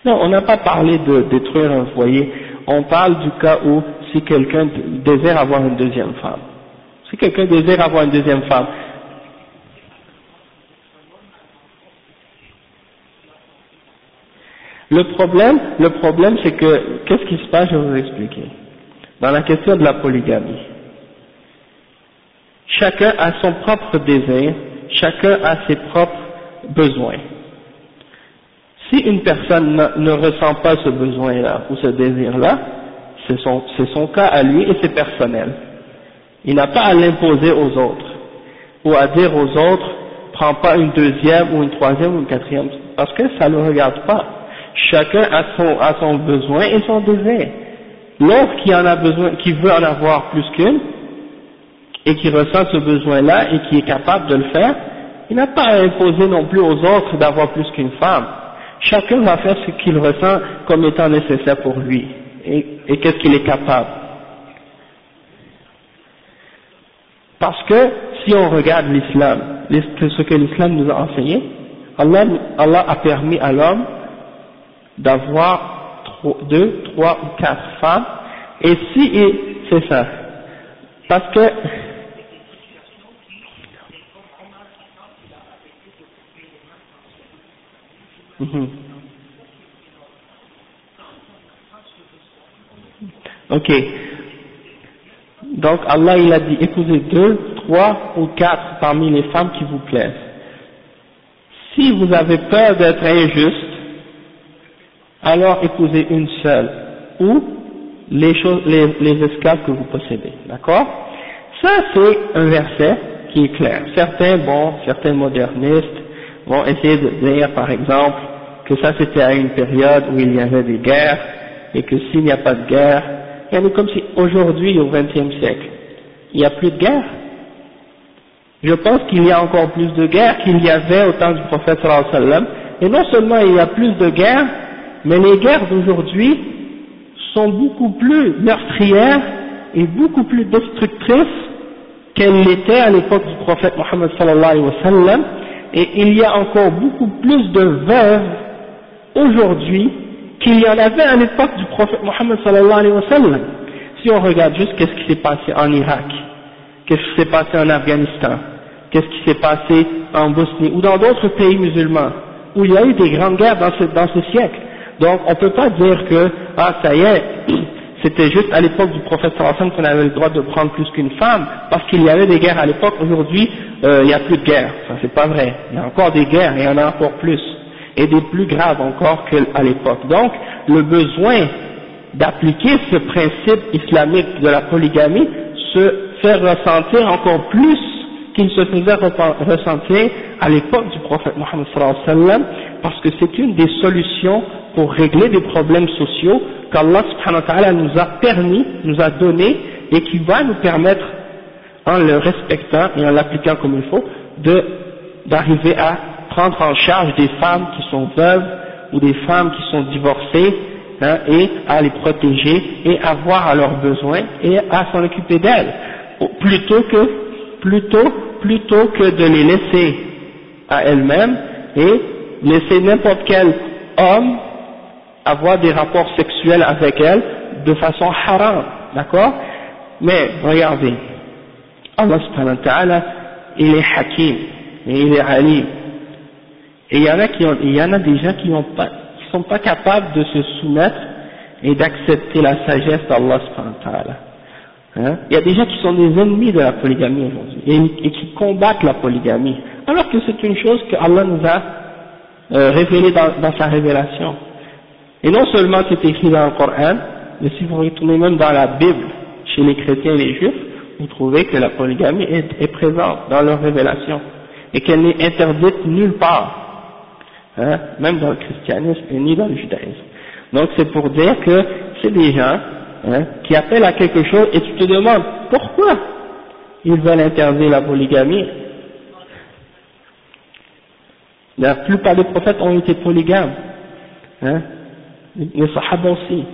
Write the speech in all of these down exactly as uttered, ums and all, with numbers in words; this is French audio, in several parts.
Non, on n'a pas parlé de détruire un foyer, on parle du cas où si quelqu'un désire avoir une deuxième femme. Si quelqu'un désire avoir une deuxième femme, le problème, le problème c'est que, qu'est-ce qui se passe, je vais vous expliquer. Dans la question de la polygamie, chacun a son propre désir, chacun a ses propres besoins. Si une personne ne, ne ressent pas ce besoin-là ou ce désir-là, c'est son, c'est son cas à lui et c'est personnel. Il n'a pas à l'imposer aux autres ou à dire aux autres, prends pas une deuxième ou une troisième ou une quatrième, parce que ça ne le regarde pas. Chacun a son, a son besoin et son désir. L'autre qui en a besoin, qui veut en avoir plus qu'une et qui ressent ce besoin-là et qui est capable de le faire, il n'a pas à imposer non plus aux autres d'avoir plus qu'une femme. Chacun va faire ce qu'il ressent comme étant nécessaire pour lui et, et qu'est-ce qu'il est capable. Parce que si on regarde l'islam, ce que l'islam nous a enseigné, Allah, Allah a permis à l'homme d'avoir deux, trois ou quatre femmes, et si, c'est ça, parce que, mm-hmm. Ok, donc Allah il a dit épousez deux, trois ou quatre parmi les femmes qui vous plaisent. Si vous avez peur d'être injuste, alors épousez une seule, ou les, choses, les, les esclaves que vous possédez, d'accord? Ça c'est un verset qui est clair. Certains, bon, certains modernistes vont essayer de dire par exemple que ça c'était à une période où il y avait des guerres, et que s'il n'y a pas de guerre, il y a comme si aujourd'hui au vingtième siècle, il n'y a plus de guerre. Je pense qu'il y a encore plus de guerres qu'il y avait au temps du prophète sallallahu alayhi wa sallam, et non seulement il y a plus de guerres, mais les guerres d'aujourd'hui sont beaucoup plus meurtrières et beaucoup plus destructrices qu'elles l'étaient à l'époque du prophète Mohammed sallallahu alayhi wa sallam, et il y a encore beaucoup plus de veuves aujourd'hui qu'il y en avait à l'époque du prophète Mohammed sallallahu alayhi wa sallam. Si on regarde juste qu'est-ce qui s'est passé en Irak, qu'est-ce qui s'est passé en Afghanistan, qu'est-ce qui s'est passé en Bosnie ou dans d'autres pays musulmans, où il y a eu des grandes guerres dans ce, dans ce siècle. Donc on ne peut pas dire que, ah ça y est, c'était juste à l'époque du prophète sallallahu alayhi wa sallam qu'on avait le droit de prendre plus qu'une femme, parce qu'il y avait des guerres à l'époque. Aujourd'hui, euh, il n'y a plus de guerre. Ça c'est pas vrai. Il y a encore des guerres, et il y en a encore plus, et des plus graves encore qu'à l'époque. Donc le besoin d'appliquer ce principe islamique de la polygamie se fait ressentir encore plus qu'il se faisait ressentir à l'époque du prophète Mohammed sallallahu alayhi wa sallam, parce que c'est une des solutions pour régler des problèmes sociaux qu'Allah subhanahu wa ta'ala nous a permis, nous a donné, et qui va nous permettre, en le respectant et en l'appliquant comme il faut, de, d'arriver à prendre en charge des femmes qui sont veuves ou des femmes qui sont divorcées, hein, et à les protéger et à voir à leurs besoins et à s'en occuper d'elles, plutôt que, plutôt, plutôt que de les laisser à elles-mêmes et laisser n'importe quel homme avoir des rapports sexuels avec elles de façon haram, d'accord? Mais regardez, Allah subhanahu wa ta'ala, il est hakim et il est alim, et il y en a qui ont, il y en a des gens qui ont pas, qui sont pas capables de se soumettre et d'accepter la sagesse d'Allah subhanahu wa ta'ala. Hein? Il y a des gens qui sont des ennemis de la polygamie aujourd'hui et, et qui combattent la polygamie, alors que c'est une chose que Allah nous a euh, révélée dans, dans sa révélation. Et non seulement c'est écrit dans le Coran, mais si vous retournez même dans la Bible, chez les chrétiens et les juifs, vous trouvez que la polygamie est, est présente dans leur révélation et qu'elle n'est interdite nulle part, hein, même dans le christianisme et ni dans le judaïsme. Donc c'est pour dire que c'est des gens, hein, qui appellent à quelque chose et tu te demandes pourquoi ils veulent interdire la polygamie. La plupart des prophètes ont été polygames, hein, les sahaba aussi.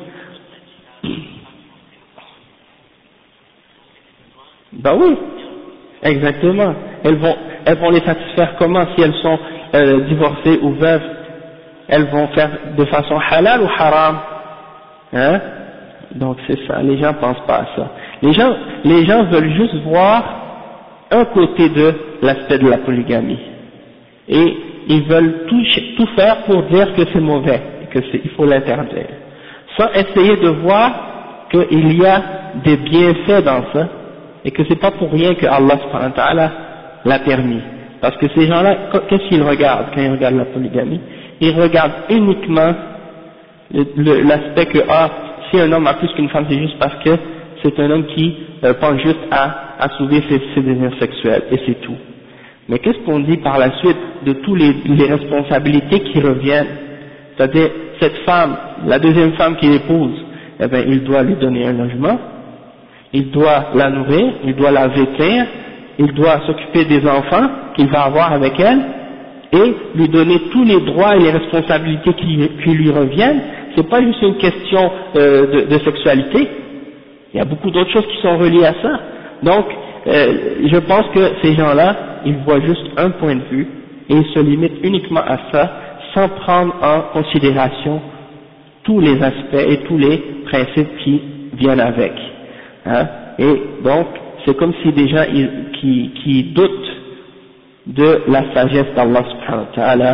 Ben oui, exactement. Elles vont, elles vont les satisfaire comment si elles sont euh, divorcées ou veuves? elles vont faire de façon halal ou haram, hein? Donc c'est ça, les gens pensent pas à ça. Les gens, les gens veulent juste voir un côté de l'aspect de la polygamie. Et ils veulent tout, tout faire pour dire que c'est mauvais, et que c'est, il faut l'interdire. Sans essayer de voir qu'il y a des bienfaits dans ça, et que c'est pas pour rien que Allah subhanahu wa ta'ala l'a permis. Parce que ces gens-là, qu'est-ce qu'ils regardent quand ils regardent la polygamie? Ils regardent uniquement l'aspect que, ah, si un homme a plus qu'une femme, c'est juste parce que c'est un homme qui euh, pense juste à assouvir ses, ses désirs sexuels, et c'est tout. Mais qu'est-ce qu'on dit par la suite de toutes les, les responsabilités qui reviennent? C'est-à-dire, cette femme, la deuxième femme qu'il épouse, eh bien, il doit lui donner un logement, il doit la nourrir, il doit la vêtir, il doit s'occuper des enfants qu'il va avoir avec elle, et lui donner tous les droits et les responsabilités qui, qui lui reviennent. C'est pas juste une question euh, de, de sexualité, il y a beaucoup d'autres choses qui sont reliées à ça. Donc, euh, je pense que ces gens-là, ils voient juste un point de vue, et ils se limitent uniquement à ça, sans prendre en considération tous les aspects et tous les principes qui viennent avec. Hein? Et donc, c'est comme si des gens qui, qui doutent de la sagesse d'Allah subhanahu wa ta'ala.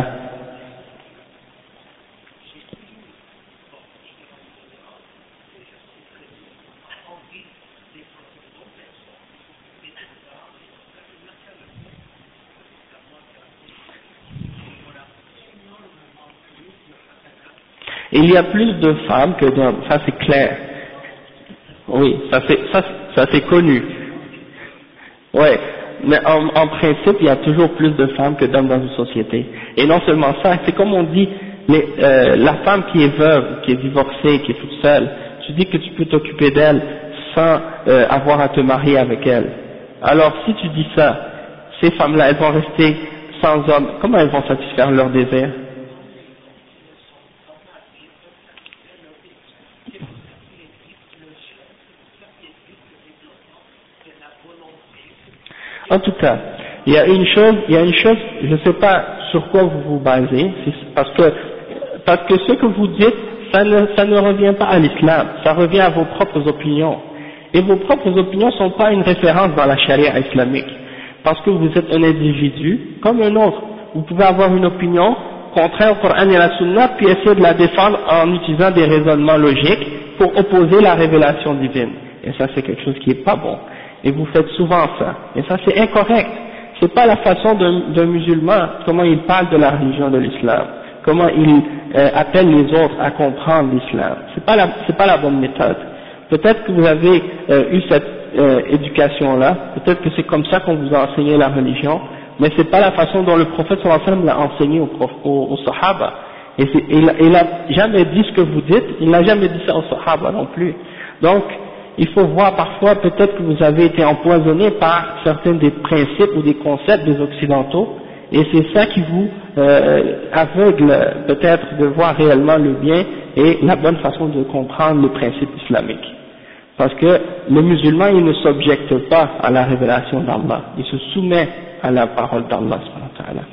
Il y a plus de femmes que d'hommes, ça c'est clair. Oui, ça c'est ça, ça c'est connu. Ouais, mais en, en principe, il y a toujours plus de femmes que d'hommes dans une société. Et non seulement ça, c'est comme on dit, les, euh, la femme qui est veuve, qui est divorcée, qui est toute seule, tu dis que tu peux t'occuper d'elle sans euh, avoir à te marier avec elle. Alors si tu dis ça, ces femmes-là, elles vont rester sans homme, comment elles vont satisfaire leurs désirs? En tout cas, il y a une chose, il y a une chose, je ne sais pas sur quoi vous vous basez, parce que, parce que ce que vous dites, ça ne, ça ne revient pas à l'islam, ça revient à vos propres opinions. Et vos propres opinions ne sont pas une référence dans la charia islamique, parce que vous êtes un individu comme un autre. Vous pouvez avoir une opinion contraire au Coran et à la Sunna, puis essayer de la défendre en utilisant des raisonnements logiques pour opposer la révélation divine. Et ça, c'est quelque chose qui n'est pas bon. Et vous faites souvent ça. Et ça, c'est incorrect. C'est pas la façon d'un musulman, comment il parle de la religion de l'islam, comment il euh, appelle les autres à comprendre l'islam. C'est pas la, c'est pas la bonne méthode. Peut-être que vous avez euh, eu cette euh, éducation-là, peut-être que c'est comme ça qu'on vous a enseigné la religion, mais c'est pas la façon dont le prophète sallallahu alayhi wa sallam l'a enseigné aux au, au sahaba. Et il, il a jamais dit ce que vous dites, il n'a jamais dit ça aux sahaba non plus. Donc, il faut voir parfois, peut-être que vous avez été empoisonné par certains des principes ou des concepts des occidentaux, et c'est ça qui vous euh, aveugle peut-être de voir réellement le bien et la bonne façon de comprendre le principe islamique. Parce que le musulman, il ne s'objecte pas à la révélation d'Allah, il se soumet à la parole d'Allah subhanahu wa ta'ala.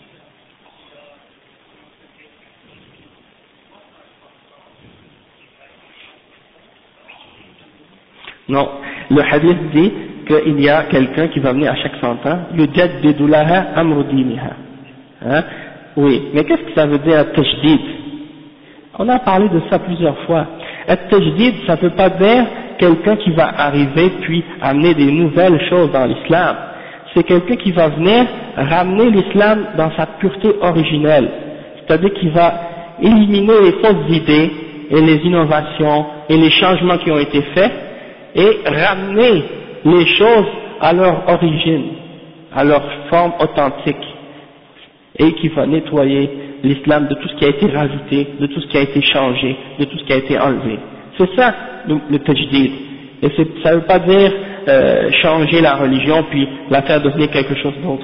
Non, le hadith dit qu'il y a quelqu'un qui va venir à chaque cent ans, yujaddidu laha amru diniha. Hein? Oui, mais qu'est-ce que ça veut dire at-tajdid? On a parlé de ça plusieurs fois. At-tajdid, ça ne veut pas dire quelqu'un qui va arriver puis amener des nouvelles choses dans l'islam. C'est quelqu'un qui va venir ramener l'islam dans sa pureté originelle. C'est-à-dire qu'il va éliminer les fausses idées et les innovations et les changements qui ont été faits, et ramener les choses à leur origine, à leur forme authentique, et qui va nettoyer l'islam de tout ce qui a été rajouté, de tout ce qui a été changé, de tout ce qui a été enlevé. C'est ça le, le tajdid. Et ça ne veut pas dire euh, changer la religion puis la faire devenir quelque chose d'autre.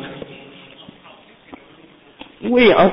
Oui, hein.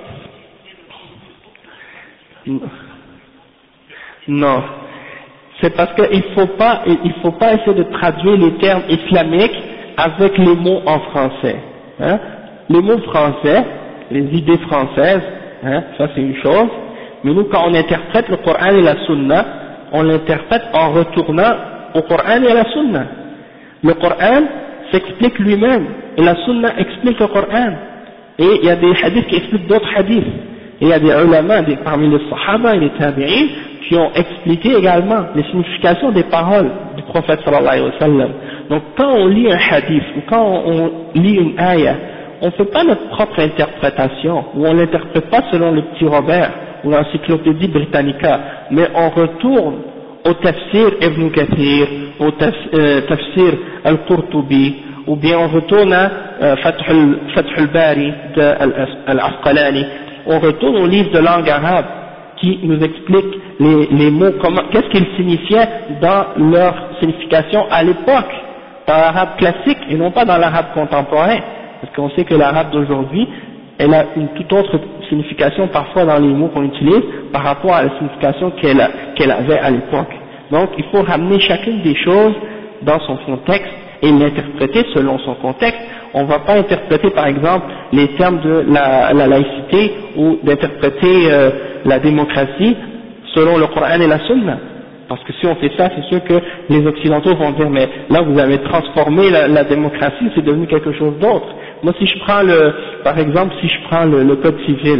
Non. C'est parce qu'il ne faut pas, il faut pas essayer de traduire les termes islamiques avec les mots en français. Hein? Les mots français, les idées françaises, hein, ça c'est une chose, mais nous quand on interprète le Coran et la Sunna, on l'interprète en retournant au Coran et à la Sunna. Le Coran s'explique lui-même, et la Sunna explique le Coran, et il y a des hadiths qui expliquent d'autres hadiths, et il y a des ulama des, parmi les Sahaba et les Tabi'in qui ont expliqué également les significations des paroles du prophète sallallahu alayhi wa sallam. Donc quand on lit un hadith, ou quand on, on lit une ayah, on ne fait pas notre propre interprétation, ou on ne l'interprète pas selon le petit Robert, ou l'encyclopédie Britannica, mais on retourne au tafsir Ibn Kathir, au euh, tafsir Al-Qurtubi, ou bien on retourne à euh, Fath al-Bari de Al-Asqalani, on retourne au livre de langue arabe qui nous explique les, les mots, comment, qu'est-ce qu'ils signifiaient dans leur signification à l'époque, dans l'arabe classique et non pas dans l'arabe contemporain, parce qu'on sait que l'arabe d'aujourd'hui, elle a une toute autre signification parfois dans les mots qu'on utilise par rapport à la signification qu'elle qu'elle avait à l'époque. Donc il faut ramener chacune des choses dans son contexte et l'interpréter selon son contexte. On ne va pas interpréter par exemple les termes de la, la laïcité ou d'interpréter euh, la démocratie selon le Coran et la Sunna. Parce que si on fait ça, c'est sûr que les Occidentaux vont dire mais là vous avez transformé la, la démocratie, c'est devenu quelque chose d'autre. Moi si je prends le, par exemple si je prends le, le code civil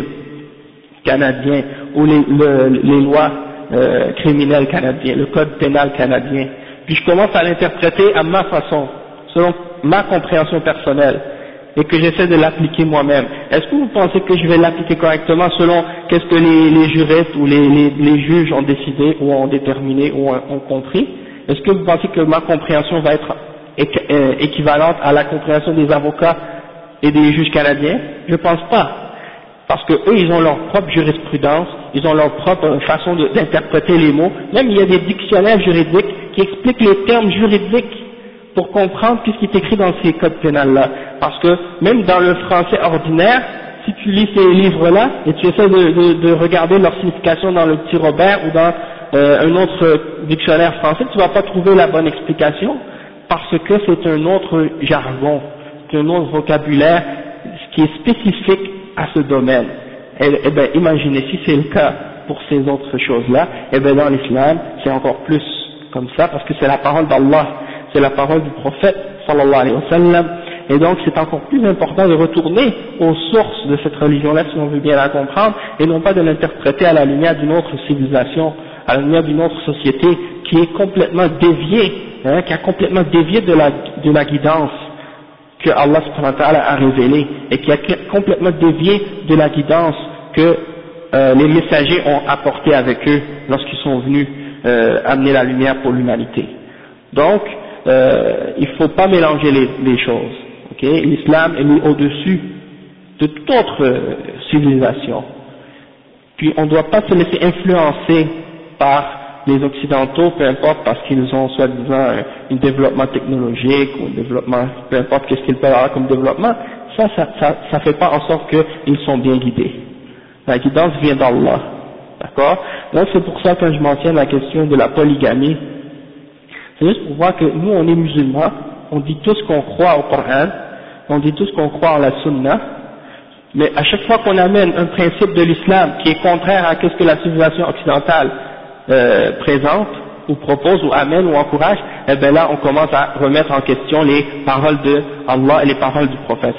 canadien ou les, le, les lois euh, criminelles canadiennes, le code pénal canadien, puis je commence à l'interpréter à ma façon, selon ma compréhension personnelle, et que j'essaie de l'appliquer moi-même, est-ce que vous pensez que je vais l'appliquer correctement selon qu'est-ce que les, les juristes ou les, les, les juges ont décidé ou ont déterminé ou ont, ont compris? Est-ce que vous pensez que ma compréhension va être équivalente à la compréhension des avocats et des juges canadiens? Je pense pas. Parce que eux, ils ont leur propre jurisprudence, ils ont leur propre façon d'interpréter les mots. Même il y a des dictionnaires juridiques qui expliquent les termes juridiques pour comprendre ce qui est écrit dans ces codes pénals-là. Parce que même dans le français ordinaire, si tu lis ces livres-là et tu essaies de, de, de regarder leur signification dans le petit Robert ou dans euh, un autre dictionnaire français, tu vas pas trouver la bonne explication parce que c'est un autre jargon, c'est un autre vocabulaire qui est spécifique à ce domaine. Et, et bien, imaginez si c'est le cas pour ces autres choses-là, et bien dans l'islam, c'est encore plus comme ça, parce que c'est la parole d'Allah, c'est la parole du prophète, sallallahu alayhi wa sallam, et donc c'est encore plus important de retourner aux sources de cette religion-là, si on veut bien la comprendre, et non pas de l'interpréter à la lumière d'une autre civilisation, à la lumière d'une autre société qui est complètement déviée, hein, qui a complètement dévié de la, de la guidance que Allah subhanahu wa ta'ala a révélé et qui a complètement dévié de la guidance que euh, les messagers ont apporté avec eux lorsqu'ils sont venus euh, amener la lumière pour l'humanité. Donc, euh, il ne faut pas mélanger les, les choses. Okay? L'islam est mis au-dessus de toute autre euh, civilisation. Puis on ne doit pas se laisser influencer par les Occidentaux, peu importe, parce qu'ils ont soi-disant un, un développement technologique ou un développement, peu importe qu'est-ce qu'ils peuvent avoir comme développement, ça, ça, ça, ça fait pas en sorte qu'ils sont bien guidés. La guidance vient d'Allah, d'accord? Donc c'est pour ça que quand je mentionne la question de la polygamie, c'est juste pour voir que nous on est musulmans, on dit tous qu'on croit au Coran, on dit tous qu'on croit en la Sunna, mais à chaque fois qu'on amène un principe de l'islam qui est contraire à ce que la civilisation occidentale Euh, présente ou propose ou amène ou encourage, et bien là on commence à remettre en question les paroles de Allah et les paroles du prophète.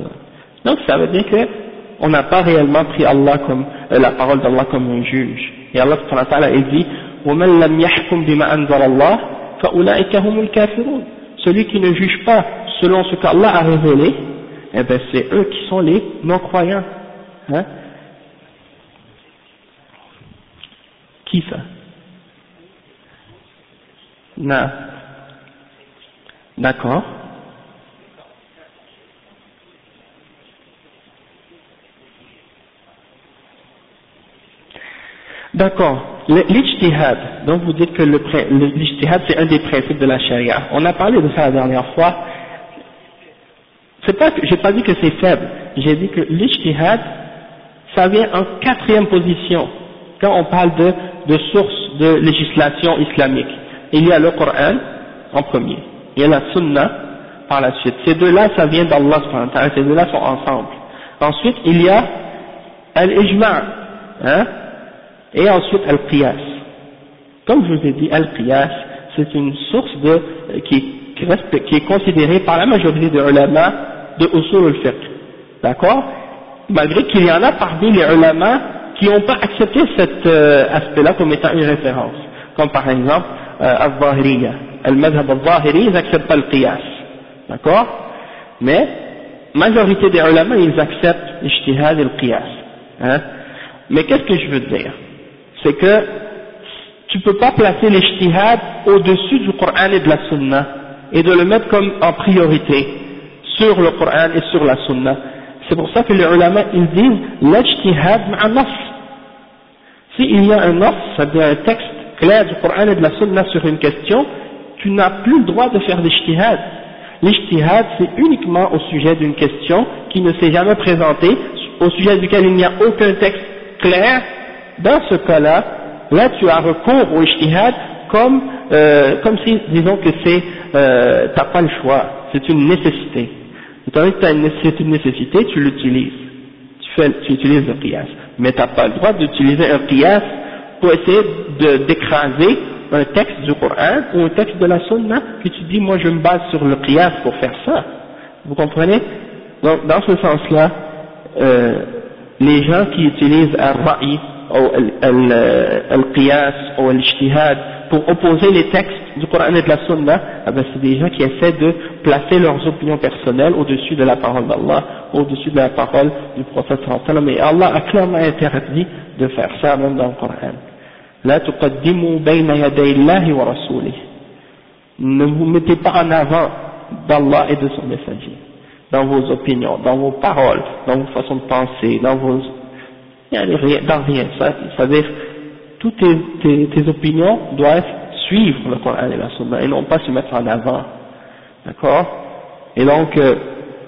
Donc ça veut dire que on n'a pas réellement pris Allah comme euh, la parole d'Allah comme un juge. Et Allah subhanahu wa ta'ala il dit وَمَنْ لَمْ يَحْكُمْ بِمَا أَنزَلَ اللَّهُ فَأُولَٰئِكَ هُمُ الْكَافِرُونَ. Celui qui ne juge pas selon ce qu'Allah a révélé, eh ben c'est eux qui sont les non-croyants. Hein? Qui ça? Non. D'accord. D'accord. L'ijtihad, donc vous dites que le, le, l'ijtihad c'est un des principes de la charia. On a parlé de ça la dernière fois. C'est pas que, j'ai pas dit que c'est faible. J'ai dit que l'ijtihad, ça vient en quatrième position. Quand on parle de, de sources de législation islamique. Il y a le Coran en premier, il y a la Sunna par la suite. Ces deux-là, ça vient d'Allah subhanahu wa ta'ala, ces deux-là sont ensemble. Ensuite, il y a al-ijma', hein, et ensuite al-qiyas. Comme je vous ai dit, al-qiyas, c'est une source de, qui, qui, reste, qui est considérée par la majorité des ulama de usul al-fiqh, d'accord, malgré qu'il y en a parmi les ulama qui n'ont pas accepté cet euh, aspect-là comme étant une référence, comme par exemple euh, al-zahiriyya, al-madhhab al-zahiri, ils n'acceptent pas le qiyas, d'accord, mais majorité des ulama ils acceptent l'ijtihad et le qiyas, hein. Mais qu'est-ce que je veux dire, c'est que tu peux pas placer l'ijtihad au-dessus du Coran et de la Sunna et de le mettre comme en priorité sur le Coran et sur la Sunna. C'est pour ça que les ulama ils disent l'ijtihad ma'a nas. S'il y a un nas, c'est-à-dire un texte clair du Coran et de la Sunna sur une question, tu n'as plus le droit de faire l'ijtihad. L'ijtihad c'est uniquement au sujet d'une question qui ne s'est jamais présentée, au sujet duquel il n'y a aucun texte clair. Dans ce cas-là, là tu as recours au ijtihad comme, euh, comme si, disons que c'est, euh, t'as pas le choix, c'est une nécessité. Étant donné que c'est une nécessité, tu l'utilises, tu, fais, tu utilises le qiyas, mais tu n'as pas le droit d'utiliser un qiyas pour essayer de, d'écraser un texte du Coran ou un texte de la Sunna, puis tu dis moi je me base sur le qiyas pour faire ça, vous comprenez? Donc dans ce sens-là, euh, les gens qui utilisent al-ra'i ou al-qiyas ou al-ijtihad pour opposer les textes du Coran et de la Sunna, eh ben c'est des gens qui essaient de placer leurs opinions personnelles au-dessus de la parole d'Allah, au-dessus de la parole du prophète sallallahu alayhi wa sallam, et Allah a clairement interdit de faire ça même dans le Coran. La tuqaddimu bayna yaday Allahi wa rasulih. Ne vous mettez pas en avant d'Allah et de son messager, dans vos opinions, dans vos paroles, dans vos façons de penser, dans vos, dans rien, ça, ça veut dire, toutes tes, tes, tes opinions doivent suivre le Coran et la Sunna et non pas se mettre en avant, d'accord? Et donc, euh,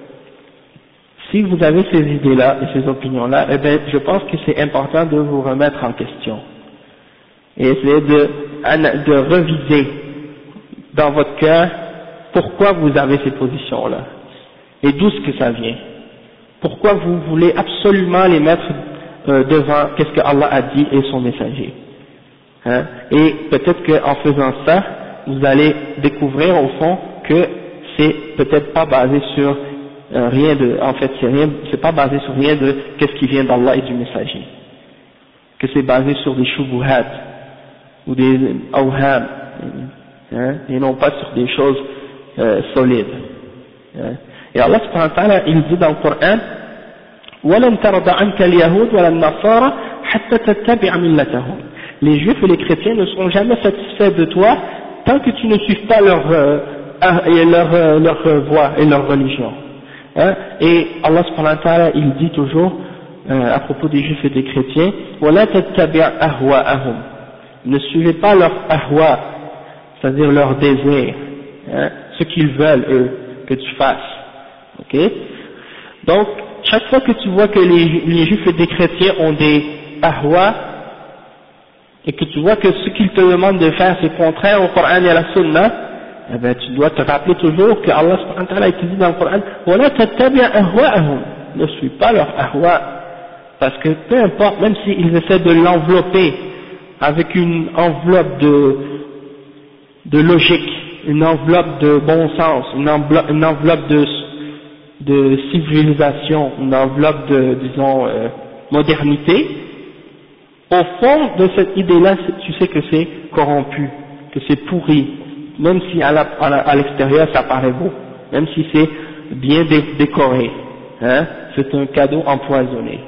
si vous avez ces idées-là et ces opinions-là, eh bien, je pense que c'est important de vous remettre en question et essayer de, de reviser dans votre cœur pourquoi vous avez ces positions-là et d'où ce que ça vient. Pourquoi vous voulez absolument les mettre euh, devant qu'est-ce que Allah a dit et son messager. Hein? Et peut-être qu'en faisant ça, vous allez découvrir au fond que c'est peut-être pas basé sur euh, rien de, en fait c'est rien, c'est pas basé sur rien de qu'est-ce qui vient d'Allah et du messager, que c'est basé sur des shubuhat ou des awham, hein? Et non pas sur des choses euh, solides. Hein? Et Allah subhanahu wa ta'ala il dit dans le Coran وَلَنْ تَرْضَ عَنْكَ الْيَهُودُ وَلَا النَّصَارَى حَتَّى تَتَّبِعَ مِلَّتَهُمْ. Les juifs et les chrétiens ne seront jamais satisfaits de toi tant que tu ne suives pas leur, euh, leur, euh, leur euh, voie et leur religion. Hein? Et Allah subhanahu wa ta'ala il dit toujours euh, à propos des juifs et des chrétiens وَلَا تَتَّبِعْ أَهْوَاءَهُمْ. Ne suivez pas leur ahwa, c'est-à-dire leur désir, hein? Ce qu'ils veulent eux que tu fasses. Ok? Donc chaque fois que tu vois que les, les juifs et les chrétiens ont des ahwa et que tu vois que ce qu'ils te demandent de faire c'est contraire au Coran et à la Sunna, eh bien tu dois te rappeler toujours que Allah subhanahu wa ta'ala te dit dans le Coran وَلَا تَتَّبِعْ أَهْوَاءَهُمْ. Ne suis pas leur ahwa, parce que peu importe, même s'ils essaient de l'envelopper avec une enveloppe de, de logique, une enveloppe de bon sens, une enveloppe, une enveloppe de de civilisation, une enveloppe de, disons, euh, modernité, au fond de cette idée-là, tu sais que c'est corrompu, que c'est pourri, même si à, la, à, la, à l'extérieur ça paraît beau, même si c'est bien dé, décoré, hein, c'est un cadeau empoisonné.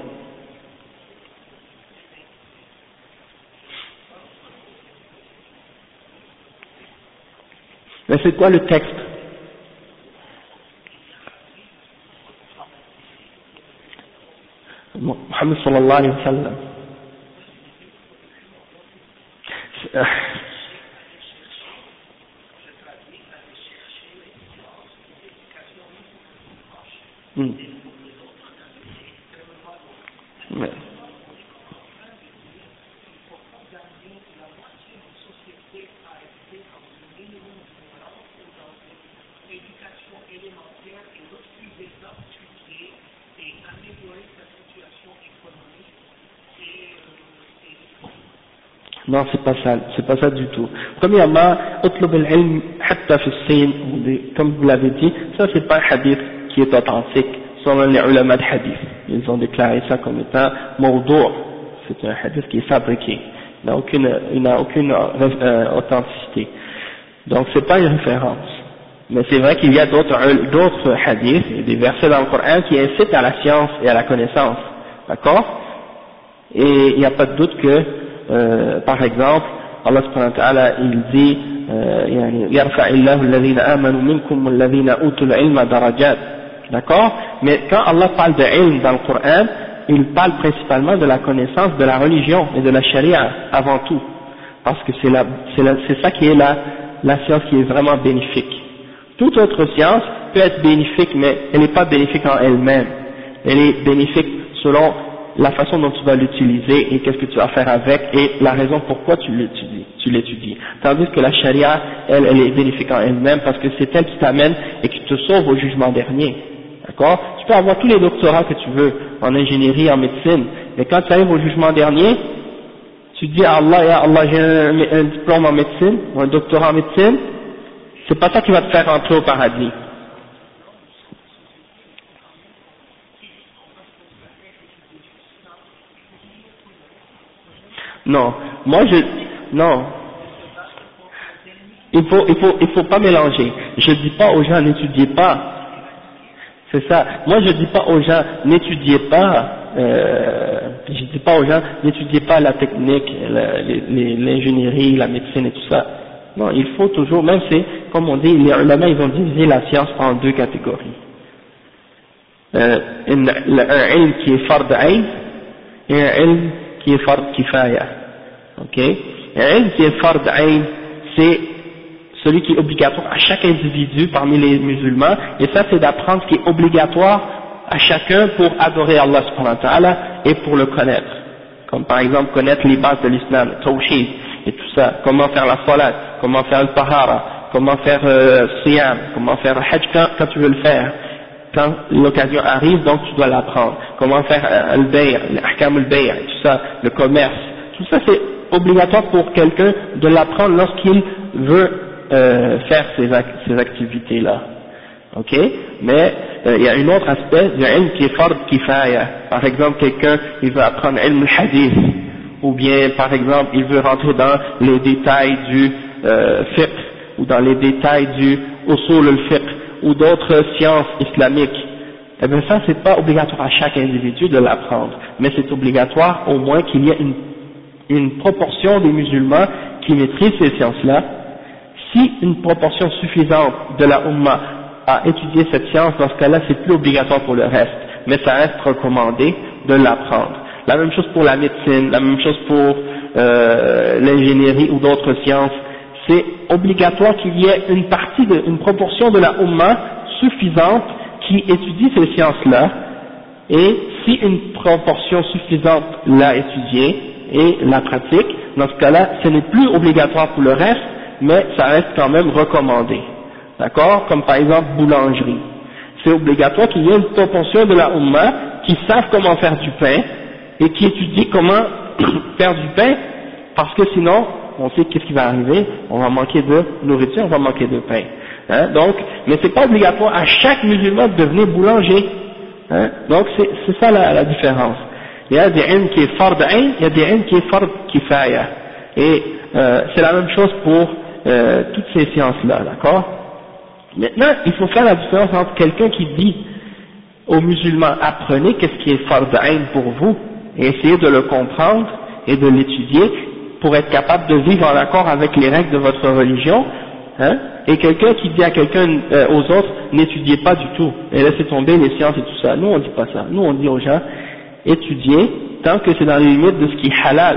Mais c'est quoi le texte? Muhammad sallallahu alayhi wa sallam. Hmm. Ouais. Non, c'est pas ça, c'est pas ça du tout. Premièrement, utlub al-ilm hatta fi as-sin, comme vous l'avez dit, ça c'est pas un hadith qui est authentique, selon les ulama de hadith. Ils ont déclaré ça comme étant mawdu', c'est un hadith qui est fabriqué, il n'a aucune, il n'a aucune euh, authenticité. Donc c'est pas une référence. Mais c'est vrai qu'il y a d'autres, d'autres hadiths et des versets dans le Coran qui incitent à la science et à la connaissance. D'accord? Et il n'y a pas de doute que, euh, par exemple, Allah subhanahu wa ta'ala, il dit, يَرْفَعِ اللَّهُ الَّذِينَ آمَنُوا مِنْكُمْ وَالَّذِينَ أُوتُوا الْعِلْمَ دَرَجَاتٍ. D'accord? Mais quand Allah parle de ilm dans le Coran, il parle principalement de la connaissance de la religion et de la charia avant tout. Parce que c'est, la, c'est, la, c'est ça qui est la, la science qui est vraiment bénéfique. Toute autre science peut être bénéfique, mais elle n'est pas bénéfique en elle-même. Elle est bénéfique selon la façon dont tu vas l'utiliser et qu'est-ce que tu vas faire avec et la raison pourquoi tu l'étudies. Tu l'étudies. Tandis que la charia, elle, elle est bénéfique en elle-même parce que c'est elle qui t'amène et qui te sauve au jugement dernier. D'accord? Tu peux avoir tous les doctorats que tu veux en ingénierie, en médecine, mais quand tu arrives au jugement dernier, tu dis à Allah, ya Allah, j'ai un, un diplôme en médecine ou un doctorat en médecine, c'est pas ça qui va te faire entrer au paradis. Non, moi je, non, il faut, il faut, il faut pas mélanger. Je dis pas aux gens n'étudiez pas, c'est ça. Moi je dis pas aux gens n'étudiez pas, euh, je dis pas aux gens n'étudiez pas la technique, la, les, l'ingénierie, la médecine et tout ça. Non, il faut toujours, même c'est, comme on dit, les ulama ils ont divisé la science en deux catégories. Euh, un, un ilm qui est fard ayn et un ilm qui est fard kifaya. Ok? Un ilm qui est fard ayn, c'est celui qui est obligatoire à chaque individu parmi les musulmans, et ça c'est d'apprendre ce qui est obligatoire à chacun pour adorer Allah subhanahu wa ta'ala et pour le connaître. Comme par exemple connaître les bases de l'islam, le tawhid et tout ça, comment faire la salat, comment faire le tahara, comment faire euh, siyam, comment faire le hajj quand, quand tu veux le faire. Quand l'occasion arrive, donc tu dois l'apprendre. Comment faire euh, le bay', l'ahkam al-bay', tout ça, le commerce. Tout ça c'est obligatoire pour quelqu'un de l'apprendre lorsqu'il veut euh, faire ces, ac ces activités-là. Ok? Mais euh, il y a un autre aspect du ilm qui est fard kifaya. Par exemple, quelqu'un il veut apprendre ilm al-hadith, ou bien par exemple il veut rentrer dans les détails du euh, fiqh, ou dans les détails du usul al-fiqh, ou d'autres sciences islamiques. Eh bien ça c'est pas obligatoire à chaque individu de l'apprendre, mais c'est obligatoire au moins qu'il y ait une, une proportion des musulmans qui maîtrisent ces sciences-là. Si une proportion suffisante de la Ummah a étudié cette science, dans ce cas-là c'est plus obligatoire pour le reste, mais ça reste recommandé de l'apprendre. La même chose pour la médecine, la même chose pour euh, l'ingénierie ou d'autres sciences. C'est obligatoire qu'il y ait une partie, de, une proportion de la Ummah suffisante qui étudie ces sciences-là, et si une proportion suffisante l'a étudiée et la pratique, dans ce cas-là, ce n'est plus obligatoire pour le reste, mais ça reste quand même recommandé. D'accord? Comme par exemple boulangerie. C'est obligatoire qu'il y ait une proportion de la Ummah qui savent comment faire du pain et qui étudient comment faire du pain, parce que sinon, on sait qu'est-ce qui va arriver, on va manquer de nourriture, on va manquer de pain. Hein, donc, mais c'est pas obligatoire à chaque musulman de devenir boulanger. Hein, donc c'est ça la, la différence. Il y a des ilms qui est fard ayn, il y a des ilms qui est fard kifaya. Et euh, c'est la même chose pour euh, toutes ces sciences-là, d'accord? Maintenant, il faut faire la différence entre quelqu'un qui dit aux musulmans apprenez qu'est-ce qui est fard ayn pour vous et essayez de le comprendre et de l'étudier pour être capable de vivre en accord avec les règles de votre religion, hein, et quelqu'un qui dit à quelqu'un euh, aux autres n'étudiez pas du tout et laissez tomber les sciences et tout ça. Nous on dit pas ça, nous on dit aux gens étudiez tant que c'est dans les limites de ce qui est halal.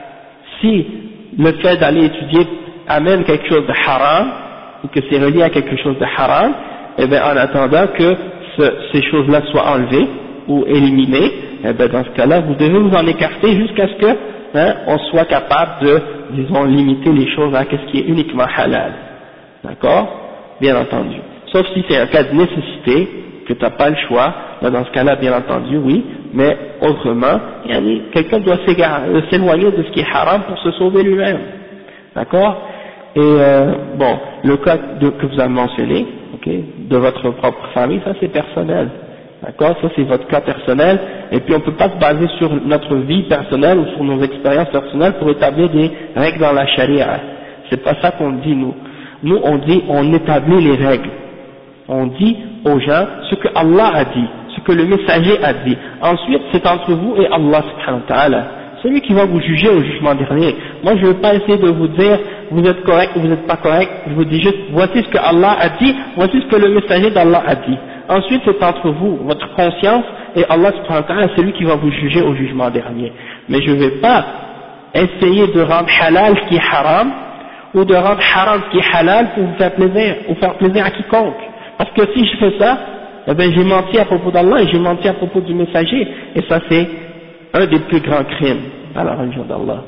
Si le fait d'aller étudier amène quelque chose de haram ou que c'est relié à quelque chose de haram, eh bien en attendant que ce, ces choses-là soient enlevées ou éliminées, eh bien dans ce cas-là vous devez vous en écarter jusqu'à ce que hein, on soit capable de, disons, limiter les choses à ce qui est uniquement halal. D'accord? Bien entendu. Sauf si c'est un cas de nécessité, que tu n'as pas le choix, là, dans ce cas-là, bien entendu, oui, mais autrement, quelqu'un doit s'éloigner de ce qui est haram pour se sauver lui-même, d'accord? Et euh, bon, le cas de, que vous avez mentionné, ok, de votre propre famille, ça c'est personnel, d'accord? Ça c'est votre cas personnel, et puis on ne peut pas se baser sur notre vie personnelle ou sur nos expériences personnelles pour établir des règles dans la charia. C'est pas ça qu'on dit nous. Nous on dit, on établit les règles. On dit aux gens ce que Allah a dit, ce que le messager a dit. Ensuite, c'est entre vous et Allah subhanahu wa ta'ala. C'est lui qui va vous juger au jugement dernier. Moi, je ne veux pas essayer de vous dire vous êtes correct ou vous n'êtes pas correct. Je vous dis juste voici ce que Allah a dit, voici ce que le messager d'Allah a dit. Ensuite, c'est entre vous, votre conscience et Allah subhanahu wa ta'ala, c'est lui qui va vous juger au jugement dernier. Mais je ne vais pas essayer de rendre halal ce qui est haram ou de rendre haram ce qui est halal pour vous faire plaisir ou faire plaisir à quiconque. Parce que si je fais ça, eh bien j'ai menti à propos d'Allah et j'ai menti à propos du messager, et ça c'est un des plus grands crimes dans la religion d'Allah.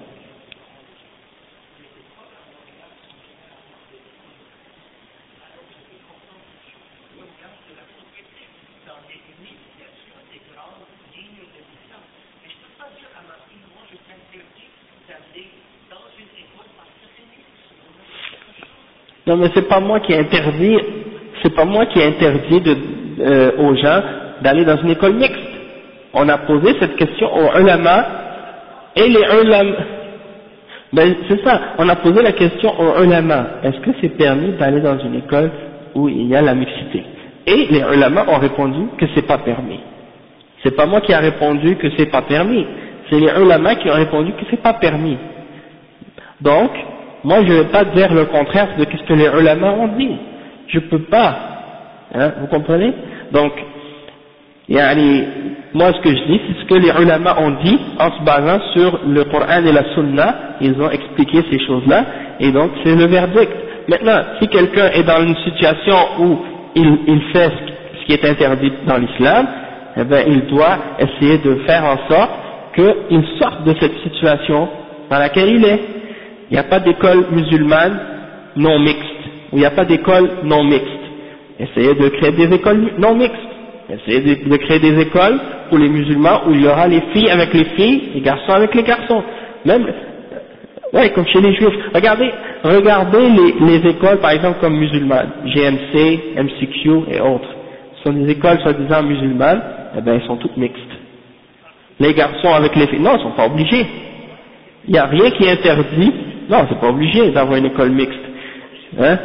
Non mais c'est pas moi qui ai interdit, c'est pas moi qui ai interdit de, euh, aux gens d'aller dans une école mixte. On a posé cette question aux ulama et les ulama, ben c'est ça, on a posé la question aux ulama, est-ce que c'est permis d'aller dans une école où il y a la mixité? Et les ulama ont répondu que c'est pas permis. C'est pas moi qui a répondu que c'est pas permis, c'est les ulama qui ont répondu que c'est pas permis. Donc, moi je ne vais pas dire le contraire de ce que les ulama ont dit. Je peux pas, hein, vous comprenez? Donc, yani, moi ce que je dis, c'est ce que les ulama ont dit en se basant sur le Coran et la Sunna, ils ont expliqué ces choses-là, et donc c'est le verdict. Maintenant, si quelqu'un est dans une situation où il, il fait ce qui est interdit dans l'islam, eh bien il doit essayer de faire en sorte qu'il sorte de cette situation dans laquelle il est. Il n'y a pas d'école musulmane non mixte, ou il n'y a pas d'école non mixte. Essayez de créer des écoles non mixtes. Essayez de, de créer des écoles pour les musulmans où il y aura les filles avec les filles, les garçons avec les garçons. Même, ouais, comme chez les juifs. Regardez, regardez les, les écoles, par exemple, comme musulmanes, G M C, M C Q et autres. Ce sont des écoles soi-disant musulmanes, eh bien, elles sont toutes mixtes. Les garçons avec les filles, non, ils ne sont pas obligés. Il n'y a rien qui interdit, non, c'est pas obligé d'avoir une école mixte. Hein?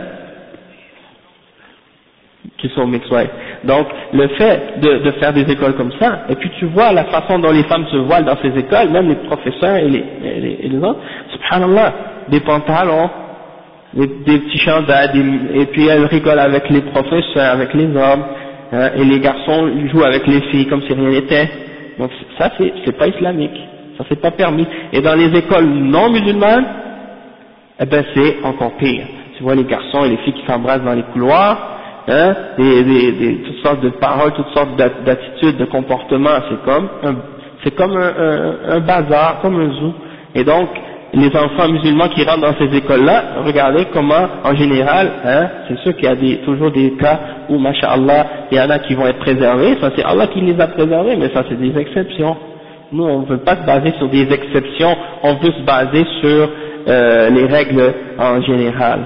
Qui sont mixtes, ouais. Donc, le fait de, de faire des écoles comme ça, et puis tu vois la façon dont les femmes se voilent dans ces écoles, même les professeurs et les, et les, et les autres, subhanallah, des pantalons, des, des petits chandails, et puis elles rigolent avec les professeurs, avec les hommes, hein, et les garçons ils jouent avec les filles comme si rien n'était. Donc ça, c'est, c'est pas islamique, ça c'est pas permis. Et dans les écoles non musulmanes, eh ben c'est encore pire. Tu vois les garçons et les filles qui s'embrassent dans les couloirs, hein, des, des, des, toutes sortes de paroles, toutes sortes d'attitudes, de comportements, c'est comme un, c'est comme un, un, un bazar, comme un zoo. Et donc, les enfants musulmans qui rentrent dans ces écoles-là, regardez comment, en général, hein, c'est sûr qu'il y a des, toujours des cas où, masha'Allah, il y en a qui vont être préservés, ça c'est Allah qui les a préservés, mais ça c'est des exceptions. Nous, on ne veut pas se baser sur des exceptions, on veut se baser sur euh, les règles en général.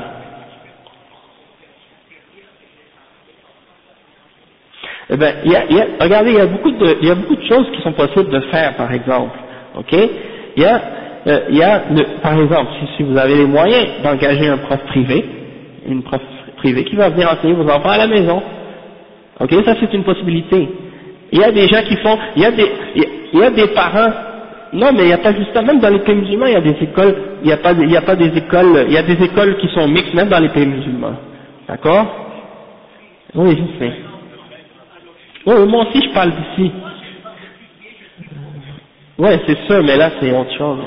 Eh ben, il y a, il y a, regardez, il y a beaucoup de, il y a beaucoup de choses qui sont possibles de faire, par exemple, ok? Il y a, euh, il y a, le, par exemple, si, si vous avez les moyens d'engager un prof privé, une prof privée qui va venir enseigner vos enfants à la maison, ok? Ça c'est une possibilité. Il y a des gens qui font, il y a des, il y a, il y a des parents. Non, mais il n'y a pas juste ça, même dans les pays musulmans, il y a des écoles, il n'y a pas, il n'y a pas des écoles, il y a des écoles qui sont mixtes, même dans les pays musulmans. D'accord? Oui, je sais. Oui, moi aussi je parle d'ici. Ouais, c'est sûr, mais là c'est autre chose.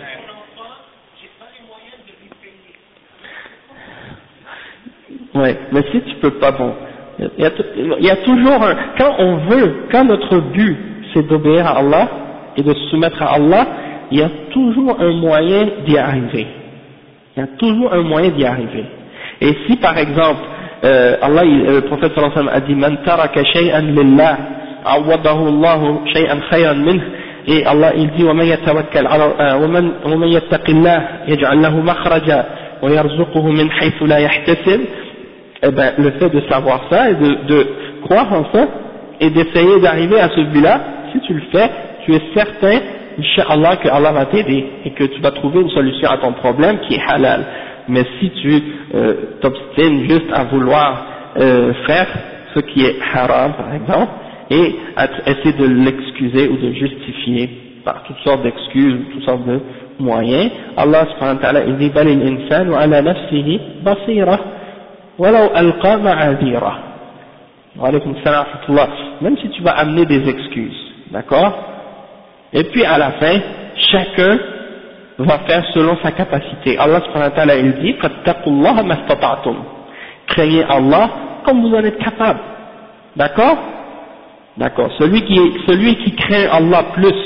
Ouais, mais si tu peux pas, bon, il y a, il y a toujours un, quand on veut, quand notre but c'est d'obéir à Allah et de se soumettre à Allah, il y a toujours un moyen d'y arriver. Il y a toujours un moyen d'y arriver. Et si par exemple, euh, Allah, le prophète sallallahu alayhi wa sallam a dit, man taraka shay'an lillah, عوضه الله شيئا خيرا منه. Et Allah il dit ومن يتوكل على ومن ومن يتق الله يجعل له مخرجا ويرزقه من حيث لا يحتسب. Eh ben, le fait de savoir ça et de, de croire en ça et d'essayer d'arriver à ce but-là, si tu le fais, tu es certain, Inch'Allah, que Allah va t'aider et que tu vas trouver une solution à ton problème qui est halal. Mais si tu euh, t'obstines juste à vouloir euh, faire ce qui est haram, par exemple, et à essayer de l'excuser ou de justifier par toutes sortes d'excuses, toutes sortes de moyens, Allah subhanahu wa ta'ala il dit بَلِ الْإِنسَانُ عَلَى نَفْسِهِ بَصِيرَةٌ وَلَوْ أَلْقَى مَعَاذِيرَهُ. Wa alaykum salam wa rahmatullah. Même si tu vas amener des excuses, d'accord? Et puis à la fin, chacun va faire selon sa capacité. Allah subhanahu wa ta'ala il dit فَاتَّقُوا اللَّهَ مَا اسْتَطَعْتُمْ. Craignez Allah comme vous en êtes capable. D'accord? D'accord. Celui qui, celui qui craint Allah plus,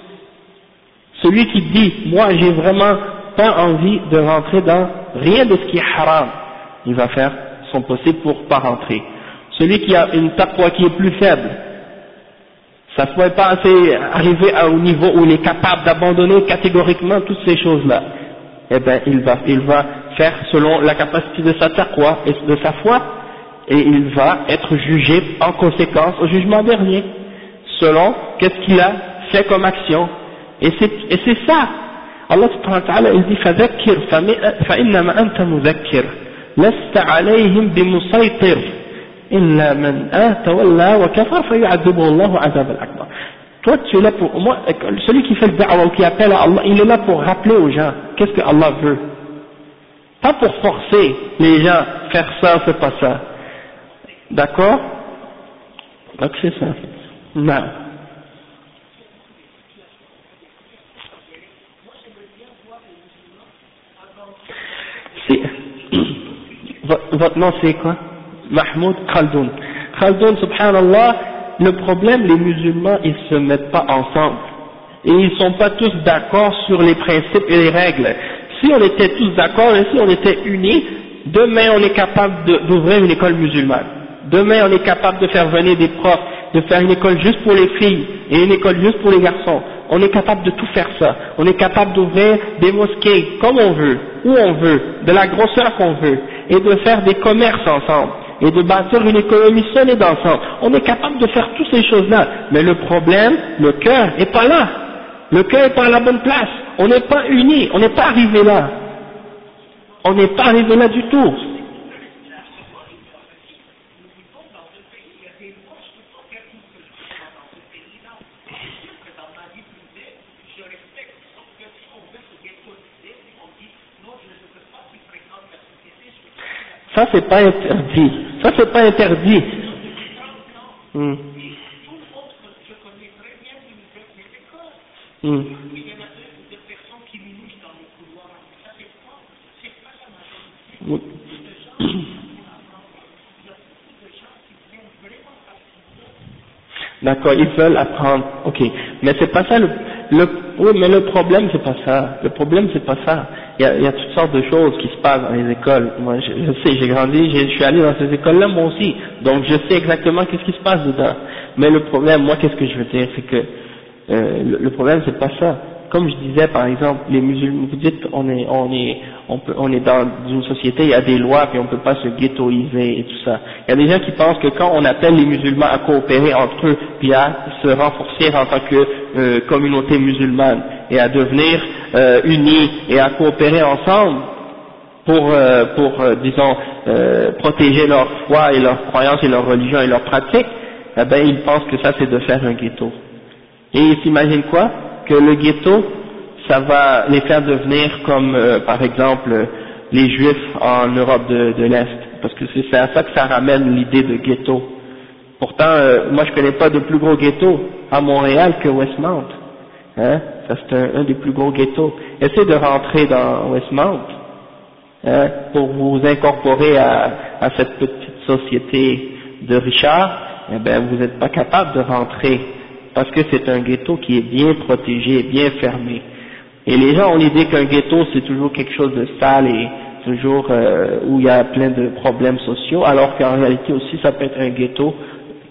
celui qui dit, moi j'ai vraiment pas envie de rentrer dans rien de ce qui est haram, il va faire son possible pour pas rentrer. Celui qui a une taqwa qui est plus faible, ça ne pourrait pas assez arriver à, au niveau où il est capable d'abandonner catégoriquement toutes ces choses-là, eh ben il va, il va faire selon la capacité de sa taqwa et de sa foi, et il va être jugé en conséquence au jugement dernier, selon qu'est-ce qu'il a fait comme action. Et c'est, et c'est ça. Allah subhanahu wa ta'ala il dit فَذَكِّرْ فَإِنَّمَا أَنْتَ مُذَكِّرْ لَسْتَ عَلَيْهِمْ بِمُسَيْطِرْ إِلَّا مَنْ تَوَلَّى وَكَفَرَ فَيُعَذِّبُهُ اللَّهُ عَذَابًا أَكْبَرَ. Toi tu es là pour, moi, celui qui fait le da'wa ou qui appelle à Allah, il est là pour rappeler aux gens qu'est-ce que Allah veut. Pas pour forcer les gens à faire ça, fais pas ça. D'accord? Donc c'est ça. Non. C'est... Votre nom c'est quoi? Mahmoud Khaldoun. Khaldoun, subhanallah, le problème, les musulmans, ils se mettent pas ensemble. Et ils sont pas tous d'accord sur les principes et les règles. Si on était tous d'accord et si on était unis, demain on est capable de, d'ouvrir une école musulmane. Demain on est capable de faire venir des profs, de faire une école juste pour les filles et une école juste pour les garçons. On est capable de tout faire ça. On est capable d'ouvrir des mosquées comme on veut, où on veut, de la grosseur qu'on veut, et de faire des commerces ensemble, et de bâtir une économie solide ensemble. On est capable de faire toutes ces choses-là. Mais le problème, le cœur n'est pas là. Le cœur n'est pas à la bonne place. On n'est pas unis, on n'est pas arrivé là. On n'est pas arrivé là du tout. Ça c'est pas interdit. Ça c'est pas interdit. Hmm. Hmm. D'accord, ils veulent apprendre. Ok, mais c'est pas ça le, le. Oui, mais le problème c'est pas ça. Le problème c'est pas ça. Il y, a, il y a toutes sortes de choses qui se passent dans les écoles. Moi, je, je sais, j'ai grandi, je suis allé dans ces écoles-là moi aussi, donc je sais exactement qu'est-ce qui se passe dedans. Mais le problème, moi, qu'est-ce que je veux dire, c'est que euh, le, le problème, c'est pas ça. Comme je disais, par exemple, les musulmans, vous dites, on est, on est, on peut, on est dans une société, il y a des lois, puis on peut pas se ghettoiser et tout ça. Il y a des gens qui pensent que quand on appelle les musulmans à coopérer entre eux, puis à se renforcer en tant que euh, communauté musulmane, et à devenir euh, unis et à coopérer ensemble pour, euh, pour euh, disons, euh, protéger leur foi et leur croyance et leur religion et leurs pratiques, eh ben ils pensent que ça c'est de faire un ghetto. Et ils s'imaginent quoi? Que le ghetto, ça va les faire devenir comme, euh, par exemple, les Juifs en Europe de, de l'Est, parce que c'est à ça que ça ramène l'idée de ghetto. Pourtant, euh, moi je connais pas de plus gros ghetto à Montréal que Westmount. Hein? Ça c'est un, un des plus gros ghettos. Essayez de rentrer dans Westmount, hein, pour vous incorporer à, à cette petite société de Richard. Eh ben, vous n'êtes pas capable de rentrer parce que c'est un ghetto qui est bien protégé, bien fermé. Et les gens ont l'idée qu'un ghetto c'est toujours quelque chose de sale et toujours euh, où il y a plein de problèmes sociaux, alors qu'en réalité aussi ça peut être un ghetto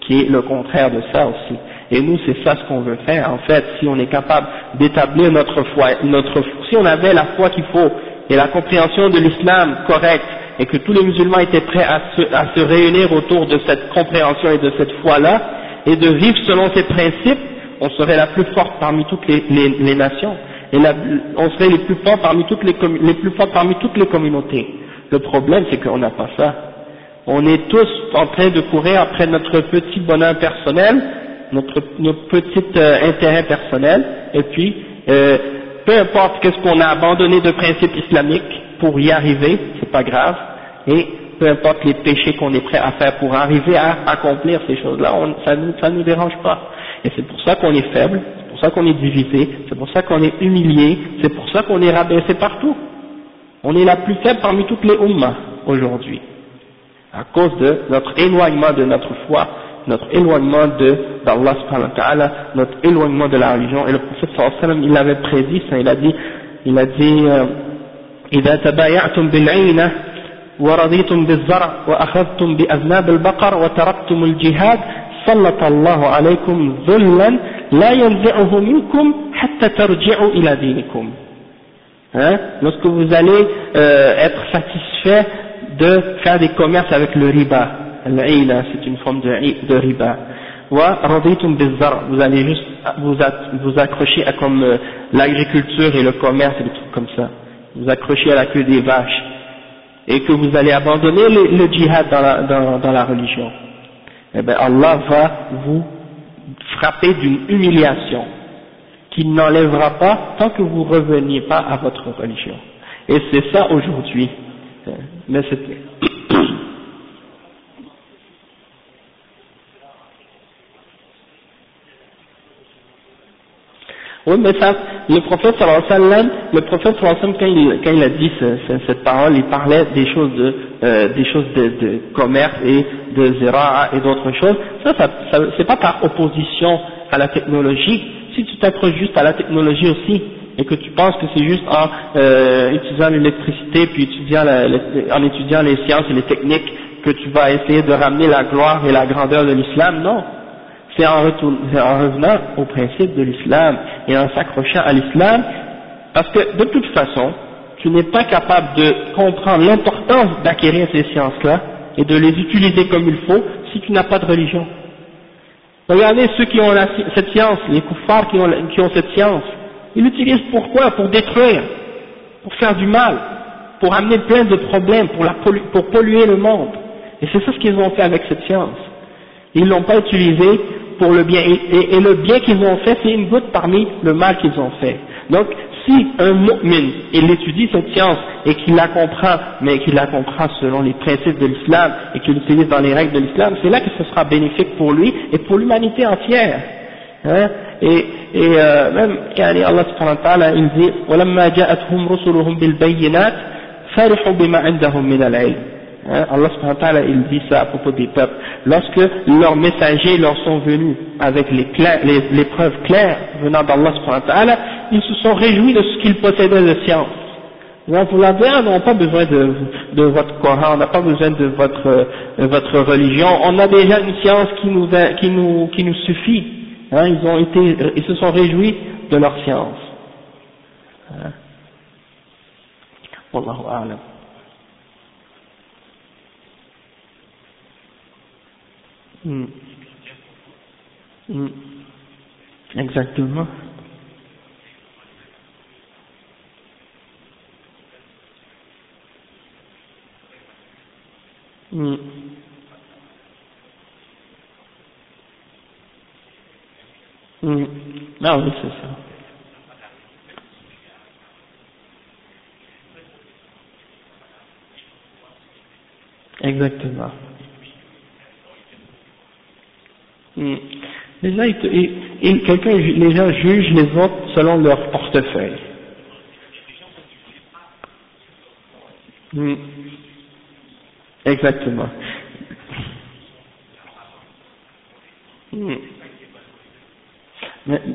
qui est le contraire de ça aussi. Et nous, c'est ça ce qu'on veut faire. En fait, si on est capable d'établir notre foi, notre, si on avait la foi qu'il faut et la compréhension de l'islam correcte, et que tous les musulmans étaient prêts à se, à se réunir autour de cette compréhension et de cette foi-là, et de vivre selon ces principes, on serait la plus forte parmi toutes les, les, les nations, et la, on serait les plus forts parmi toutes les, les plus forts parmi toutes les communautés. Le problème, c'est qu'on n'a pas ça. On est tous en train de courir après notre petit bonheur personnel, notre, notre petit euh, intérêt personnel, et puis euh, peu importe qu'est-ce qu'on a abandonné de principes islamiques pour y arriver, c'est pas grave, et peu importe les péchés qu'on est prêt à faire pour arriver à accomplir ces choses-là, on, ça nous, ça nous dérange pas. Et c'est pour ça qu'on est faible, c'est pour ça qu'on est divisé, c'est pour ça qu'on est humilié, c'est pour ça qu'on est rabaissé partout. On est la plus faible parmi toutes les ummas aujourd'hui, à cause de notre éloignement de notre foi, notre éloignement de d'Allah subhanahu wa ta'ala, notre éloignement de la religion. Et le prophète sallallahu alayhi wa sallam, il avait prédit ça, il a dit, il a dit, إذا تبايعتم بالعينة ورضيتم بالزرع وأخذتم بأذناب البقر وتركتم الجهاد سلط الله عليكم ذلا لا ينزعه منكم حتى ترجعوا إلى دينكم. Hein? Lorsque vous allez euh, être satisfait de faire des commerces avec le riba, al-aïna, c'est une forme de, de riba. Wa raditum bizar, vous allez juste vous, vous accrocher à comme euh, l'agriculture et le commerce et des trucs comme ça. Vous accrochez à la queue des vaches, et que vous allez abandonner le, le djihad dans la, dans, dans la religion, eh bien Allah va vous frapper d'une humiliation qu'il n'enlèvera pas tant que vous ne reveniez pas à votre religion. Et c'est ça aujourd'hui. Mais c'est... Oui, mais ça, le prophète sallallahu alayhi wa sallam, le prophète sallallahu alayhi wa sallam, quand il, quand il a dit ce, ce, cette parole, il parlait des choses de, euh, des choses de, de commerce et de zira'a et d'autres choses. Ça, ça, ça c'est pas par opposition à la technologie. Si tu t'accroches juste à la technologie aussi, et que tu penses que c'est juste en euh, utilisant l'électricité, puis étudiant la, en étudiant les sciences et les techniques, que tu vas essayer de ramener la gloire et la grandeur de l'islam, non. C'est en, en revenant au principe de l'islam et en s'accrochant à l'islam, parce que de toute façon, tu n'es pas capable de comprendre l'importance d'acquérir ces sciences-là et de les utiliser comme il faut si tu n'as pas de religion. Regardez ceux qui ont la, cette science, les kuffars qui ont, qui ont cette science, ils l'utilisent pourquoi? Pour détruire, pour faire du mal, pour amener plein de problèmes, pour, la pollu, pour polluer le monde. Et c'est ça ce qu'ils ont fait avec cette science. Ils ne l'ont pas utilisé pour le bien, et, et, et le bien qu'ils ont fait, c'est une goutte parmi le mal qu'ils ont fait. Donc, si un mu'min, il étudie cette science et qu'il la comprend, mais qu'il la comprend selon les principes de l'islam et qu'il l'utilise dans les règles de l'islam, c'est là que ce sera bénéfique pour lui et pour l'humanité entière. Hein? Et, et euh, même, Allah subhanahu wa ta'ala, il dit, وَلَمَّا جَاءَتْهُمْ رُسُلُهُمْ بِالْبَيِّنَاتِ فَرِحُوا بِمَا عِنْدَهُمْ مِنَ الْعِلْمِ. Hein, Allah subhanahu wa ta'ala, il dit ça à propos des peuples. Lorsque leurs messagers leur sont venus avec les, clairs, les, les preuves claires venant d'Allah subhanahu wa ta'ala, ils se sont réjouis de ce qu'ils possédaient de science. Donc vous l'avez, on n'a pas besoin de, de votre Coran, on n'a pas besoin de votre, de votre religion, on a déjà une science qui nous, qui nous, qui nous suffit. Hein, ils ont été, ils se sont réjouis de leur science. Hein. Wallahu a'lam. Mm. Mm. Exactement. Mm. Mm. Ah oui, c'est ça. Exactement. Mm. Les gens, ils, ils, ils, quelqu'un, les gens jugent les autres selon leur portefeuille. Mm. Exactement. Mm. Mais,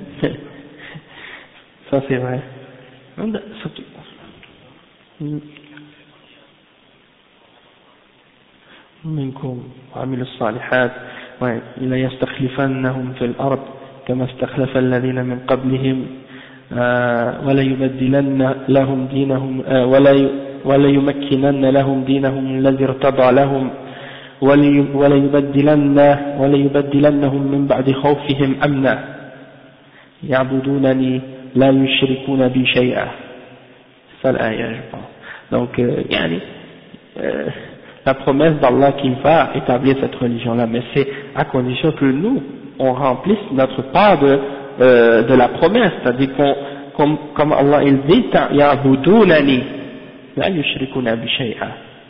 ça c'est vrai. Surtout. Mm. منكم وعملوا الصالحات ouais, ila yastakhlifannahum fil ard kama istakhlafa alladhina min qablihim wa la yubaddilanna lahum dinahum wa la wa la yumakkinanna lahum dinahum alladhi irtada lahum wa la yubaddilanna wa la yubaddilannahum min ba'di khawfihim amna ya'budunani la yushrikuna bi shay'a. C'est ça l'ayah, je pense. Donc euh, yani, euh, la promesse d'Allah qu'il va établir cette religion-là, mais c'est à condition que nous, on remplisse notre part de, euh, de la promesse, c'est-à-dire qu'on, comme, comme Allah il dit, ya'budunani la yushrikuna bi shay'a.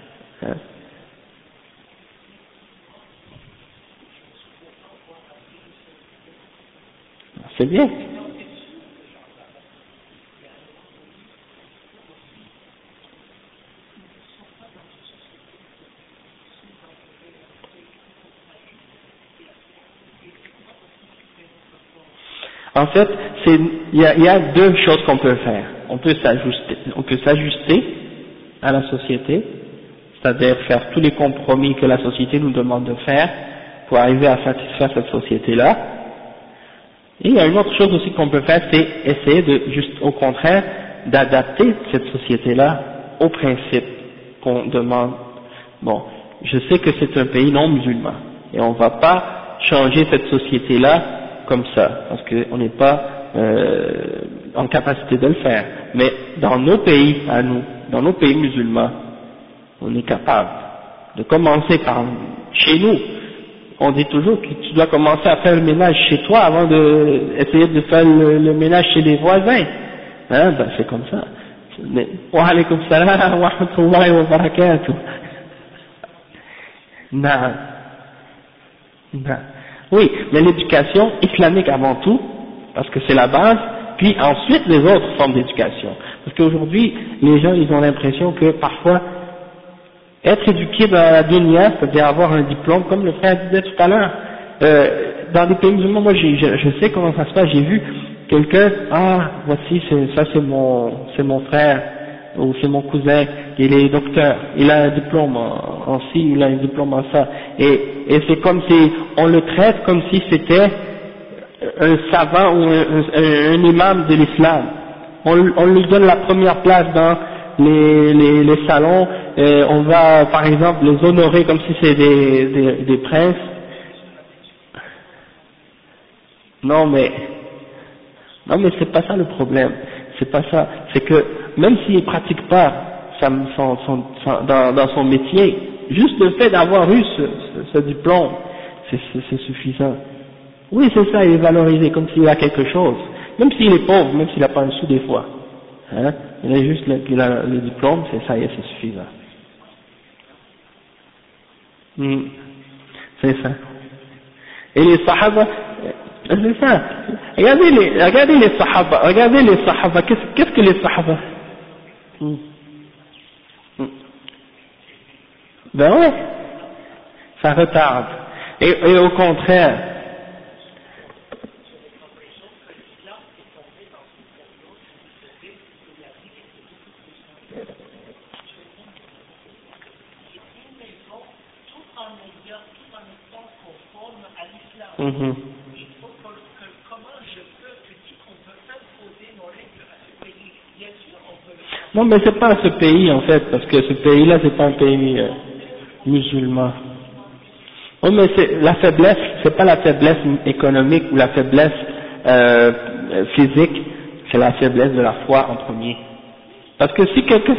C'est bien. En fait, c'est, il y a, il y a deux choses qu'on peut faire. On peut s'ajuster, on peut s'ajuster à la société, c'est-à-dire faire tous les compromis que la société nous demande de faire pour arriver à satisfaire cette société-là. Et il y a une autre chose aussi qu'on peut faire, c'est essayer de, juste au contraire, d'adapter cette société-là aux principes qu'on demande. Bon, je sais que c'est un pays non musulman, et on ne va pas changer cette société-là comme ça, parce qu'on n'est pas euh, en capacité de le faire. Mais dans nos pays, à nous, dans nos pays musulmans, on est capable de commencer par chez nous. On dit toujours que tu dois commencer à faire le ménage chez toi avant de essayer de faire le, le ménage chez les voisins. Hein, ben c'est comme ça. Wa alaykum salam wa rahmatullahi wa barakatuh. Non. Non. Oui, mais l'éducation islamique avant tout, parce que c'est la base, puis ensuite les autres formes d'éducation. Parce qu'aujourd'hui, les gens, ils ont l'impression que parfois, être éduqué dans la dunya, c'est-à-dire avoir un diplôme, comme le frère disait tout à l'heure, euh, dans les pays musulmans, moi je, je, je sais comment ça se passe, j'ai vu quelqu'un, ah, voici, ça c'est mon, c'est mon frère, ou c'est mon cousin, il est docteur, il a un diplôme en, en ci, il a un diplôme en ça, et, et c'est comme si, on le traite comme si c'était un savant ou un, un, un imam de l'islam. On, on lui donne la première place dans les, les, les salons, et on va par exemple les honorer comme si c'était des, des, des princes. Non mais, non mais c'est pas ça le problème, c'est pas ça, c'est que même s'il ne pratique pas son, son, son, son, dans, dans son métier, juste le fait d'avoir eu ce, ce, ce diplôme, c'est suffisant. Oui, c'est ça, il est valorisé comme s'il a quelque chose, même s'il est pauvre, même s'il n'a pas un sou des fois. Hein, il a juste le, il a le diplôme, c'est ça, et c'est suffisant. Hmm. C'est ça. Et les sahaba, c'est ça. Regardez les, regardez les sahaba, regardez les sahaba, qu'est-ce qu'est-ce que les sahaba? Hmm. Hmm. Ben ouais, ça retarde. Et, et au contraire, mm-hmm. Non, mais c'est pas ce pays en fait, parce que ce pays-là c'est pas un pays euh, musulman. Oui, mais c'est la faiblesse, c'est pas la faiblesse économique ou la faiblesse euh, physique, c'est la faiblesse de la foi en premier. Parce que si quelqu'un...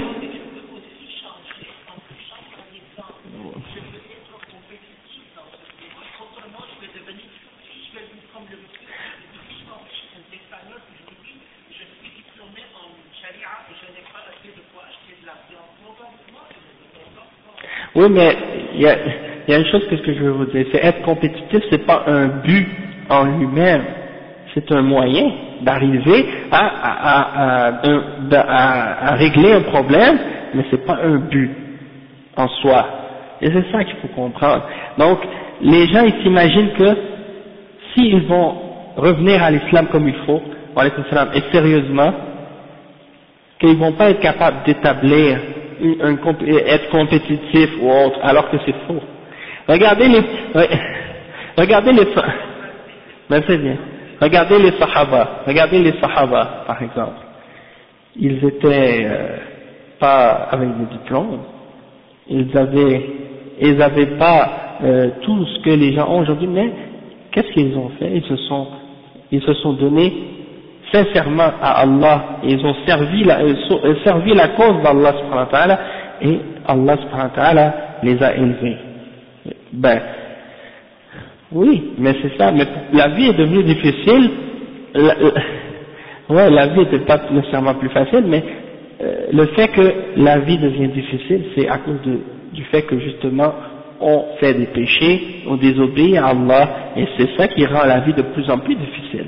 Oui, mais il y a, il y a une chose que, que je veux vous dire, c'est être compétitif, c'est pas un but en lui-même, c'est un moyen d'arriver à, à, à, à, à, à régler un problème, mais c'est pas un but en soi. Et c'est ça qu'il faut comprendre. Donc, les gens ils s'imaginent que s'ils vont revenir à l'islam comme il faut, et sérieusement, qu'ils vont pas être capables d'établir un, être compétitif ou autre, alors que c'est faux. Regardez les, regardez les, ben c'est bien. Regardez les Sahaba, regardez les Sahaba, par exemple. Ils étaient euh, pas avec des diplômes, ils avaient, ils avaient pas euh, tout ce que les gens ont aujourd'hui, mais qu'est-ce qu'ils ont fait? Ils se sont, ils se sont donnés sincèrement à Allah, et ils ont servi la, euh, servi la cause d'Allah subhanahu wa ta'ala, et Allah subhanahu wa ta'ala les a élevés. Ben, oui, mais c'est ça, mais la vie est devenue difficile, la, la, ouais, la vie n'était pas nécessairement plus facile, mais euh, le fait que la vie devient difficile, c'est à cause de, du fait que justement, on fait des péchés, on désobéit à Allah, et c'est ça qui rend la vie de plus en plus difficile.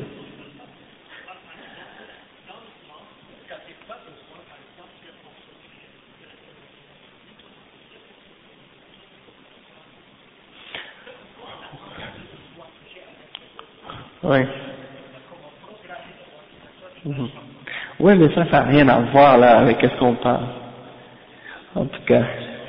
Oui. Mhm. Oui, mais ça, ça n'a rien à voir là avec ce qu'on parle. En tout cas.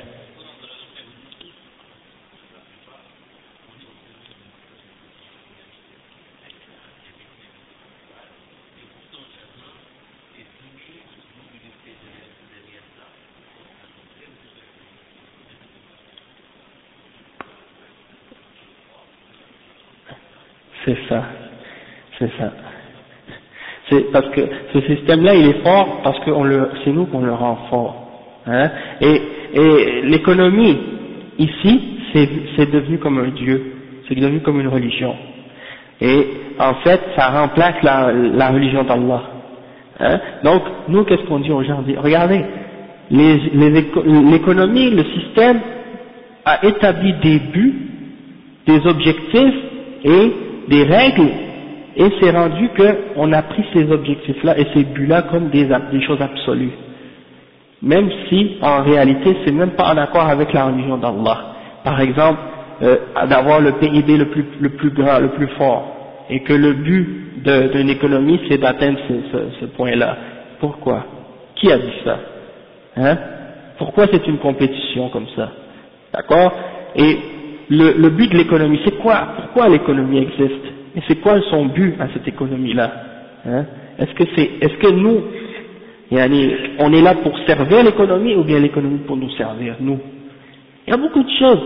C'est ça. C'est ça. C'est parce que ce système-là, il est fort parce que on le, c'est nous qu'on le rend fort. Hein? Et, et l'économie, ici, c'est, c'est devenu comme un dieu. C'est devenu comme une religion. Et en fait, ça remplace la, la religion d'Allah. Hein? Donc, nous, qu'est-ce qu'on dit aux gens? On dit, regardez, les, les éco- l'économie, le système a établi des buts, des objectifs et des règles, et c'est rendu qu'on a pris ces objectifs-là et ces buts-là comme des, des choses absolues. Même si, en réalité, c'est même pas en accord avec la religion d'Allah. Par exemple, euh, d'avoir le P I B le plus, le plus grand, le plus fort, et que le but de, d'une économie, c'est d'atteindre ce, ce, ce point-là. Pourquoi? Qui a dit ça? Hein? Pourquoi c'est une compétition comme ça? D'accord? Et le, le but de l'économie, c'est quoi? Pourquoi l'économie existe? Et c'est quoi son but à cette économie-là? Hein? Est-ce que c'est, est-ce que nous, yani, on est là pour servir l'économie ou bien l'économie pour nous servir, nous? Il y a beaucoup de choses.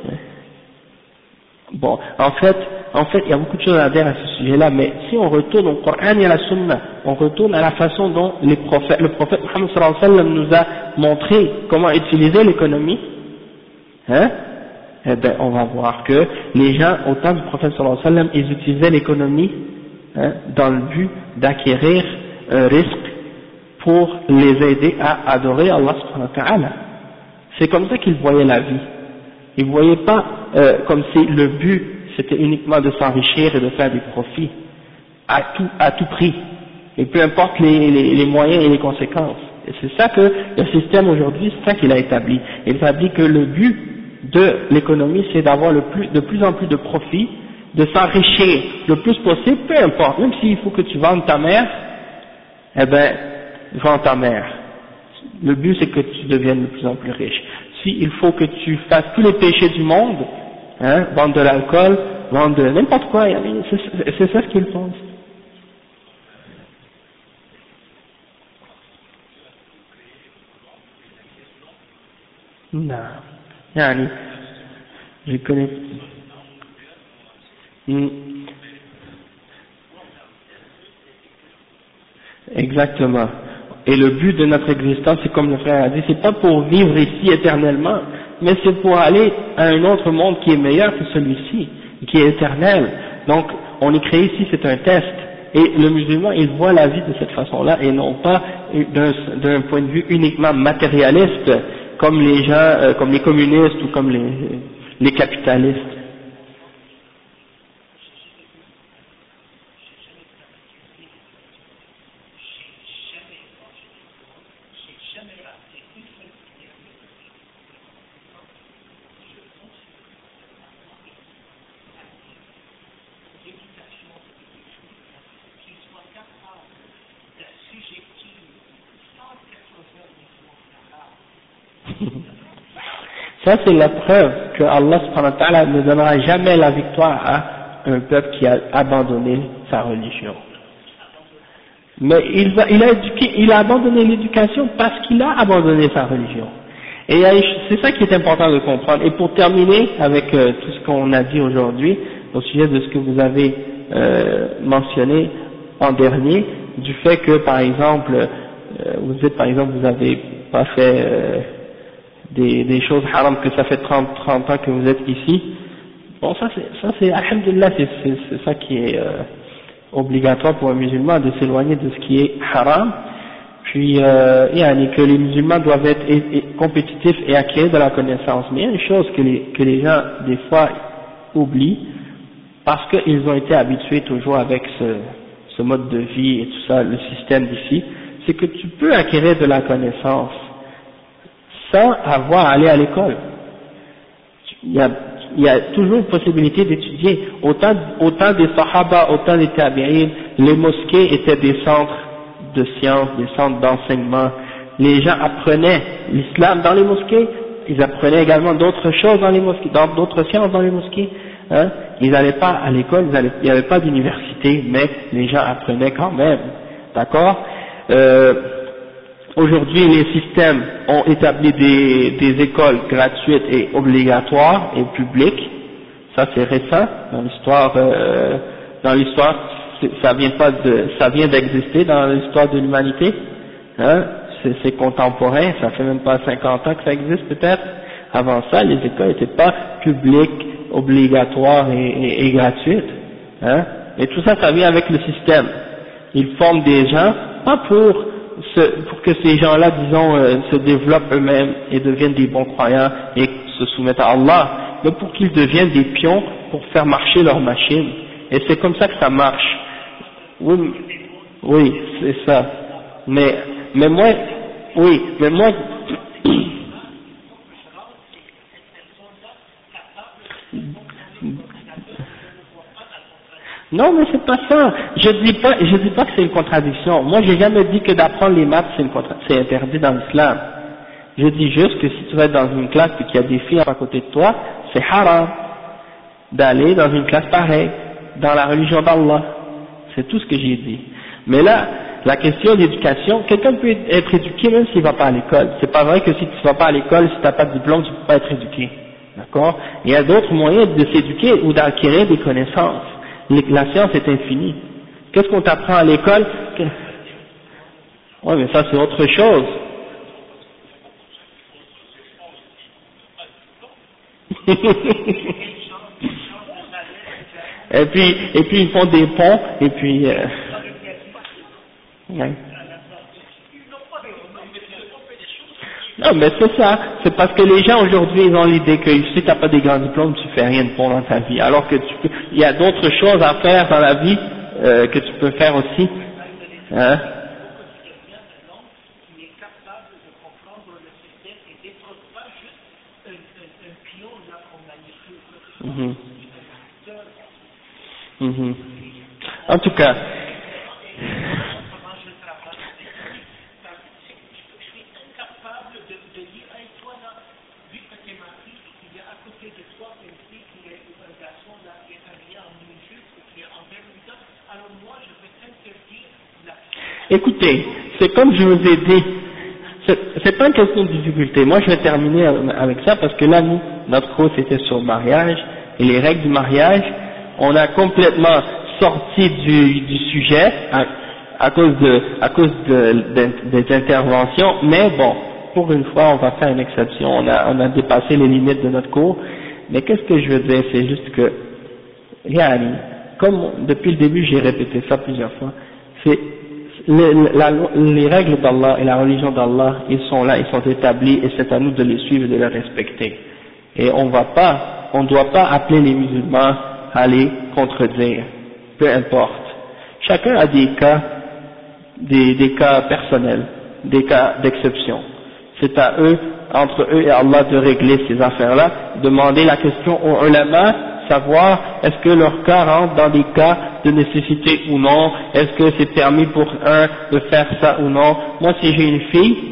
Bon, en fait, en fait, il y a beaucoup de choses à dire à ce sujet-là, mais si on retourne au Coran et à la Sunna, on retourne à la façon dont les prophètes, le prophète Muhammad sallallahu alayhi wa sallam nous a montré comment utiliser l'économie, hein, eh ben, on va voir que les gens, au temps du prophète sallallahu alayhi wa sallam, ils utilisaient l'économie, hein, dans le but d'acquérir un risque pour les aider à adorer Allah subhanahu wa ta'ala. C'est comme ça qu'ils voyaient la vie. Ils ne voyaient pas euh, comme si le but c'était uniquement de s'enrichir et de faire des profits à tout, à tout prix, et peu importe les, les, les moyens et les conséquences. Et c'est ça que le système aujourd'hui, c'est ça qu'il a établi. Il établit que le but de l'économie, c'est d'avoir le plus, de plus en plus de profits, de s'enrichir le plus possible, peu importe, même s'il faut que tu vendes ta mère, eh ben, vends ta mère. Le but c'est que tu deviennes de plus en plus riche. Si il faut que tu fasses tous les péchés du monde, hein, vendre de l'alcool, vendre de n'importe quoi, c'est, c'est ça ce qu'ils pensent. Non, yani, je connais. Hmm. Exactement. Et le but de notre existence, c'est comme le frère a dit, c'est pas pour vivre ici éternellement, mais c'est pour aller à un autre monde qui est meilleur que celui-ci, qui est éternel. Donc, on est créé ici, c'est un test. Et le musulman, il voit la vie de cette façon-là, et non pas d'un, d'un point de vue uniquement matérialiste, comme les gens, euh, comme les communistes ou comme les, les capitalistes. Ça c'est la preuve que Allah subhanahu wa ta'ala ne donnera jamais la victoire à un peuple qui a abandonné sa religion. Mais il, va, il, a, éduqué, il a abandonné l'éducation parce qu'il a abandonné sa religion. Et c'est ça qui est important de comprendre. Et pour terminer avec euh, tout ce qu'on a dit aujourd'hui, au sujet de ce que vous avez euh, mentionné en dernier, du fait que par exemple, euh, vous dites par exemple vous avez pas fait euh, des, des choses haram, que ça fait trente, trente ans que vous êtes ici. Bon, ça c'est, ça c'est, alhamdulillah, c'est, c'est, c'est ça qui est euh, obligatoire pour un musulman, de s'éloigner de ce qui est haram. Puis, euh, yani que les musulmans doivent être et, et compétitifs et acquérir de la connaissance. Mais il y a une chose que les, que les gens, des fois, oublient, parce qu'ils ont été habitués toujours avec ce, ce mode de vie et tout ça, le système d'ici, c'est que tu peux acquérir de la connaissance sans avoir à aller à l'école. Il y a, il y a toujours une possibilité d'étudier. Autant, autant des sahaba, autant des tabi'in, les mosquées étaient des centres de sciences, des centres d'enseignement. Les gens apprenaient l'islam dans les mosquées, ils apprenaient également d'autres choses dans les mosquées, d'autres sciences dans les mosquées. Hein. Ils n'allaient pas à l'école, il n'y avait pas d'université, mais les gens apprenaient quand même. D'accord euh, Aujourd'hui, les systèmes ont établi des, des écoles gratuites et obligatoires et publiques. Ça, c'est récent dans l'histoire. Euh, dans l'histoire, ça vient pas de, ça vient d'exister dans l'histoire de l'humanité. Hein, c'est contemporain. Ça fait même pas cinquante ans que ça existe peut-être. Avant ça, les écoles n'étaient pas publiques, obligatoires et, et, et gratuites. Hein, et tout ça, ça vient avec le système. Ils forment des gens, pas pour Ce, pour que ces gens-là, disons, euh, se développent eux-mêmes et deviennent des bons croyants et se soumettent à Allah, mais pour qu'ils deviennent des pions pour faire marcher leur machine. Et c'est comme ça que ça marche. Oui, oui, c'est ça. Mais, mais moi, oui, mais moi, non, mais c'est pas ça. Je dis pas, je dis pas que c'est une contradiction. Moi, j'ai jamais dit que d'apprendre les maths c'est une contra... c'est interdit dans l'islam. Je dis juste que si tu vas être dans une classe et qu'il y a des filles à côté de toi, c'est haram d'aller dans une classe pareille, dans la religion d'Allah. C'est tout ce que j'ai dit. Mais là, la question d'éducation, quelqu'un peut être éduqué même s'il va pas à l'école. C'est pas vrai que si tu vas pas à l'école, si tu n'as pas de diplôme, tu peux pas être éduqué. D'accord? Il y a d'autres moyens de s'éduquer ou d'acquérir des connaissances. La science est infinie. Qu'est-ce qu'on t'apprend à l'école? Oui, mais ça c'est autre chose. et puis, et puis ils font des ponts, et puis... Euh... Ouais. Non, mais c'est ça. C'est parce que les gens aujourd'hui, ils ont l'idée que si tu n'as pas des grands diplômes, tu fais rien de bon dans ta vie. Alors que tu peux, il y a d'autres choses à faire dans la vie euh, que tu peux faire aussi. Hein? Mm-hmm. Mm-hmm. En tout cas. Écoutez, c'est comme je vous ai dit, c'est pas une question de difficulté. Moi, je vais terminer avec ça parce que là, nous, notre cours c'était sur le mariage et les règles du mariage. On a complètement sorti du, du sujet à, à cause de, à cause de, de, des interventions. Mais bon, pour une fois, on va faire une exception. On a, on a dépassé les limites de notre cours. Mais qu'est-ce que je veux dire, c'est juste que, yani, comme depuis le début, j'ai répété ça plusieurs fois. C'est Les, la, les règles d'Allah et la religion d'Allah, ils sont là, ils sont établis et c'est à nous de les suivre et de les respecter. Et on va pas, on ne doit pas appeler les musulmans à les contredire, peu importe. Chacun a des cas, des, des cas personnels, des cas d'exception. C'est à eux, entre eux et Allah, de régler ces affaires-là, demander la question aux ulama, savoir est-ce que leur cas rentre dans des cas de nécessité ou non, est-ce que c'est permis pour un de faire ça ou non. Moi, si j'ai une fille,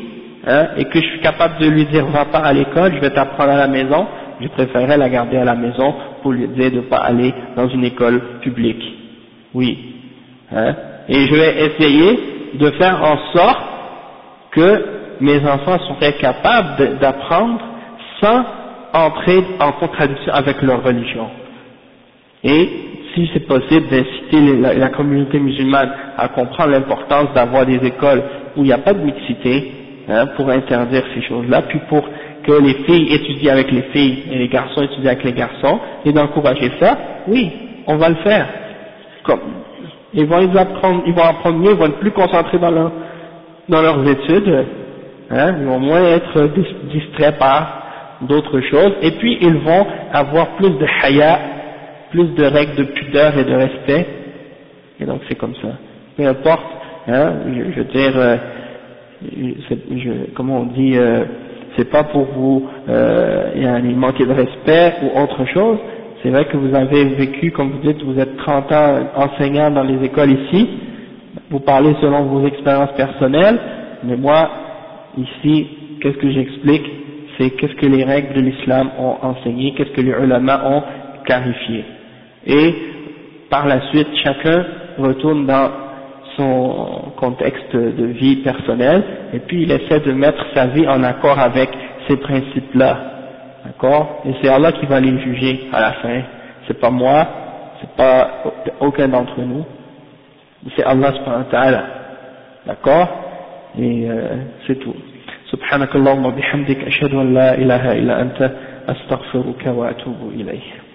hein, et que je suis capable de lui dire va pas à l'école, je vais t'apprendre à la maison, je préférerais la garder à la maison pour lui dire de ne pas aller dans une école publique. Oui. Hein, et je vais essayer de faire en sorte que mes enfants seraient capables d'apprendre sans entrer en contradiction avec leur religion. Et si c'est possible d'inciter la, la communauté musulmane à comprendre l'importance d'avoir des écoles où il n'y a pas de mixité, hein, pour interdire ces choses-là, puis pour que les filles étudient avec les filles et les garçons étudient avec les garçons, et d'encourager ça, oui, on va le faire. Comme, ils vont ils apprendre, ils vont apprendre mieux, ils vont être plus concentrés dans, leur, dans leurs études, hein, ils vont moins être distraits par d'autres choses, et puis ils vont avoir plus de haya, plus de règles de pudeur et de respect, et donc c'est comme ça. Peu importe, hein, je, je veux dire, euh, je, comment on dit, euh, c'est pas pour vous euh, manquer de respect ou autre chose. C'est vrai que vous avez vécu, comme vous dites, vous êtes trente ans enseignant dans les écoles ici, vous parlez selon vos expériences personnelles, mais moi, ici, qu'est-ce que j'explique, c'est qu'est-ce que les règles de l'islam ont enseigné, qu'est-ce que les ulama ont clarifié. Et par la suite, chacun retourne dans son contexte de vie personnelle, et puis il essaie de mettre sa vie en accord avec ces principes-là, d'accord? Et c'est Allah qui va les juger à la fin, c'est pas moi, c'est pas aucun d'entre nous, c'est Allah subhanahu wa ta'ala, d'accord? Et euh, c'est tout. Subhanakallahumma bihamdik ashhadu an la ilaha illa anta astaghfiruka wa atubu ilayh.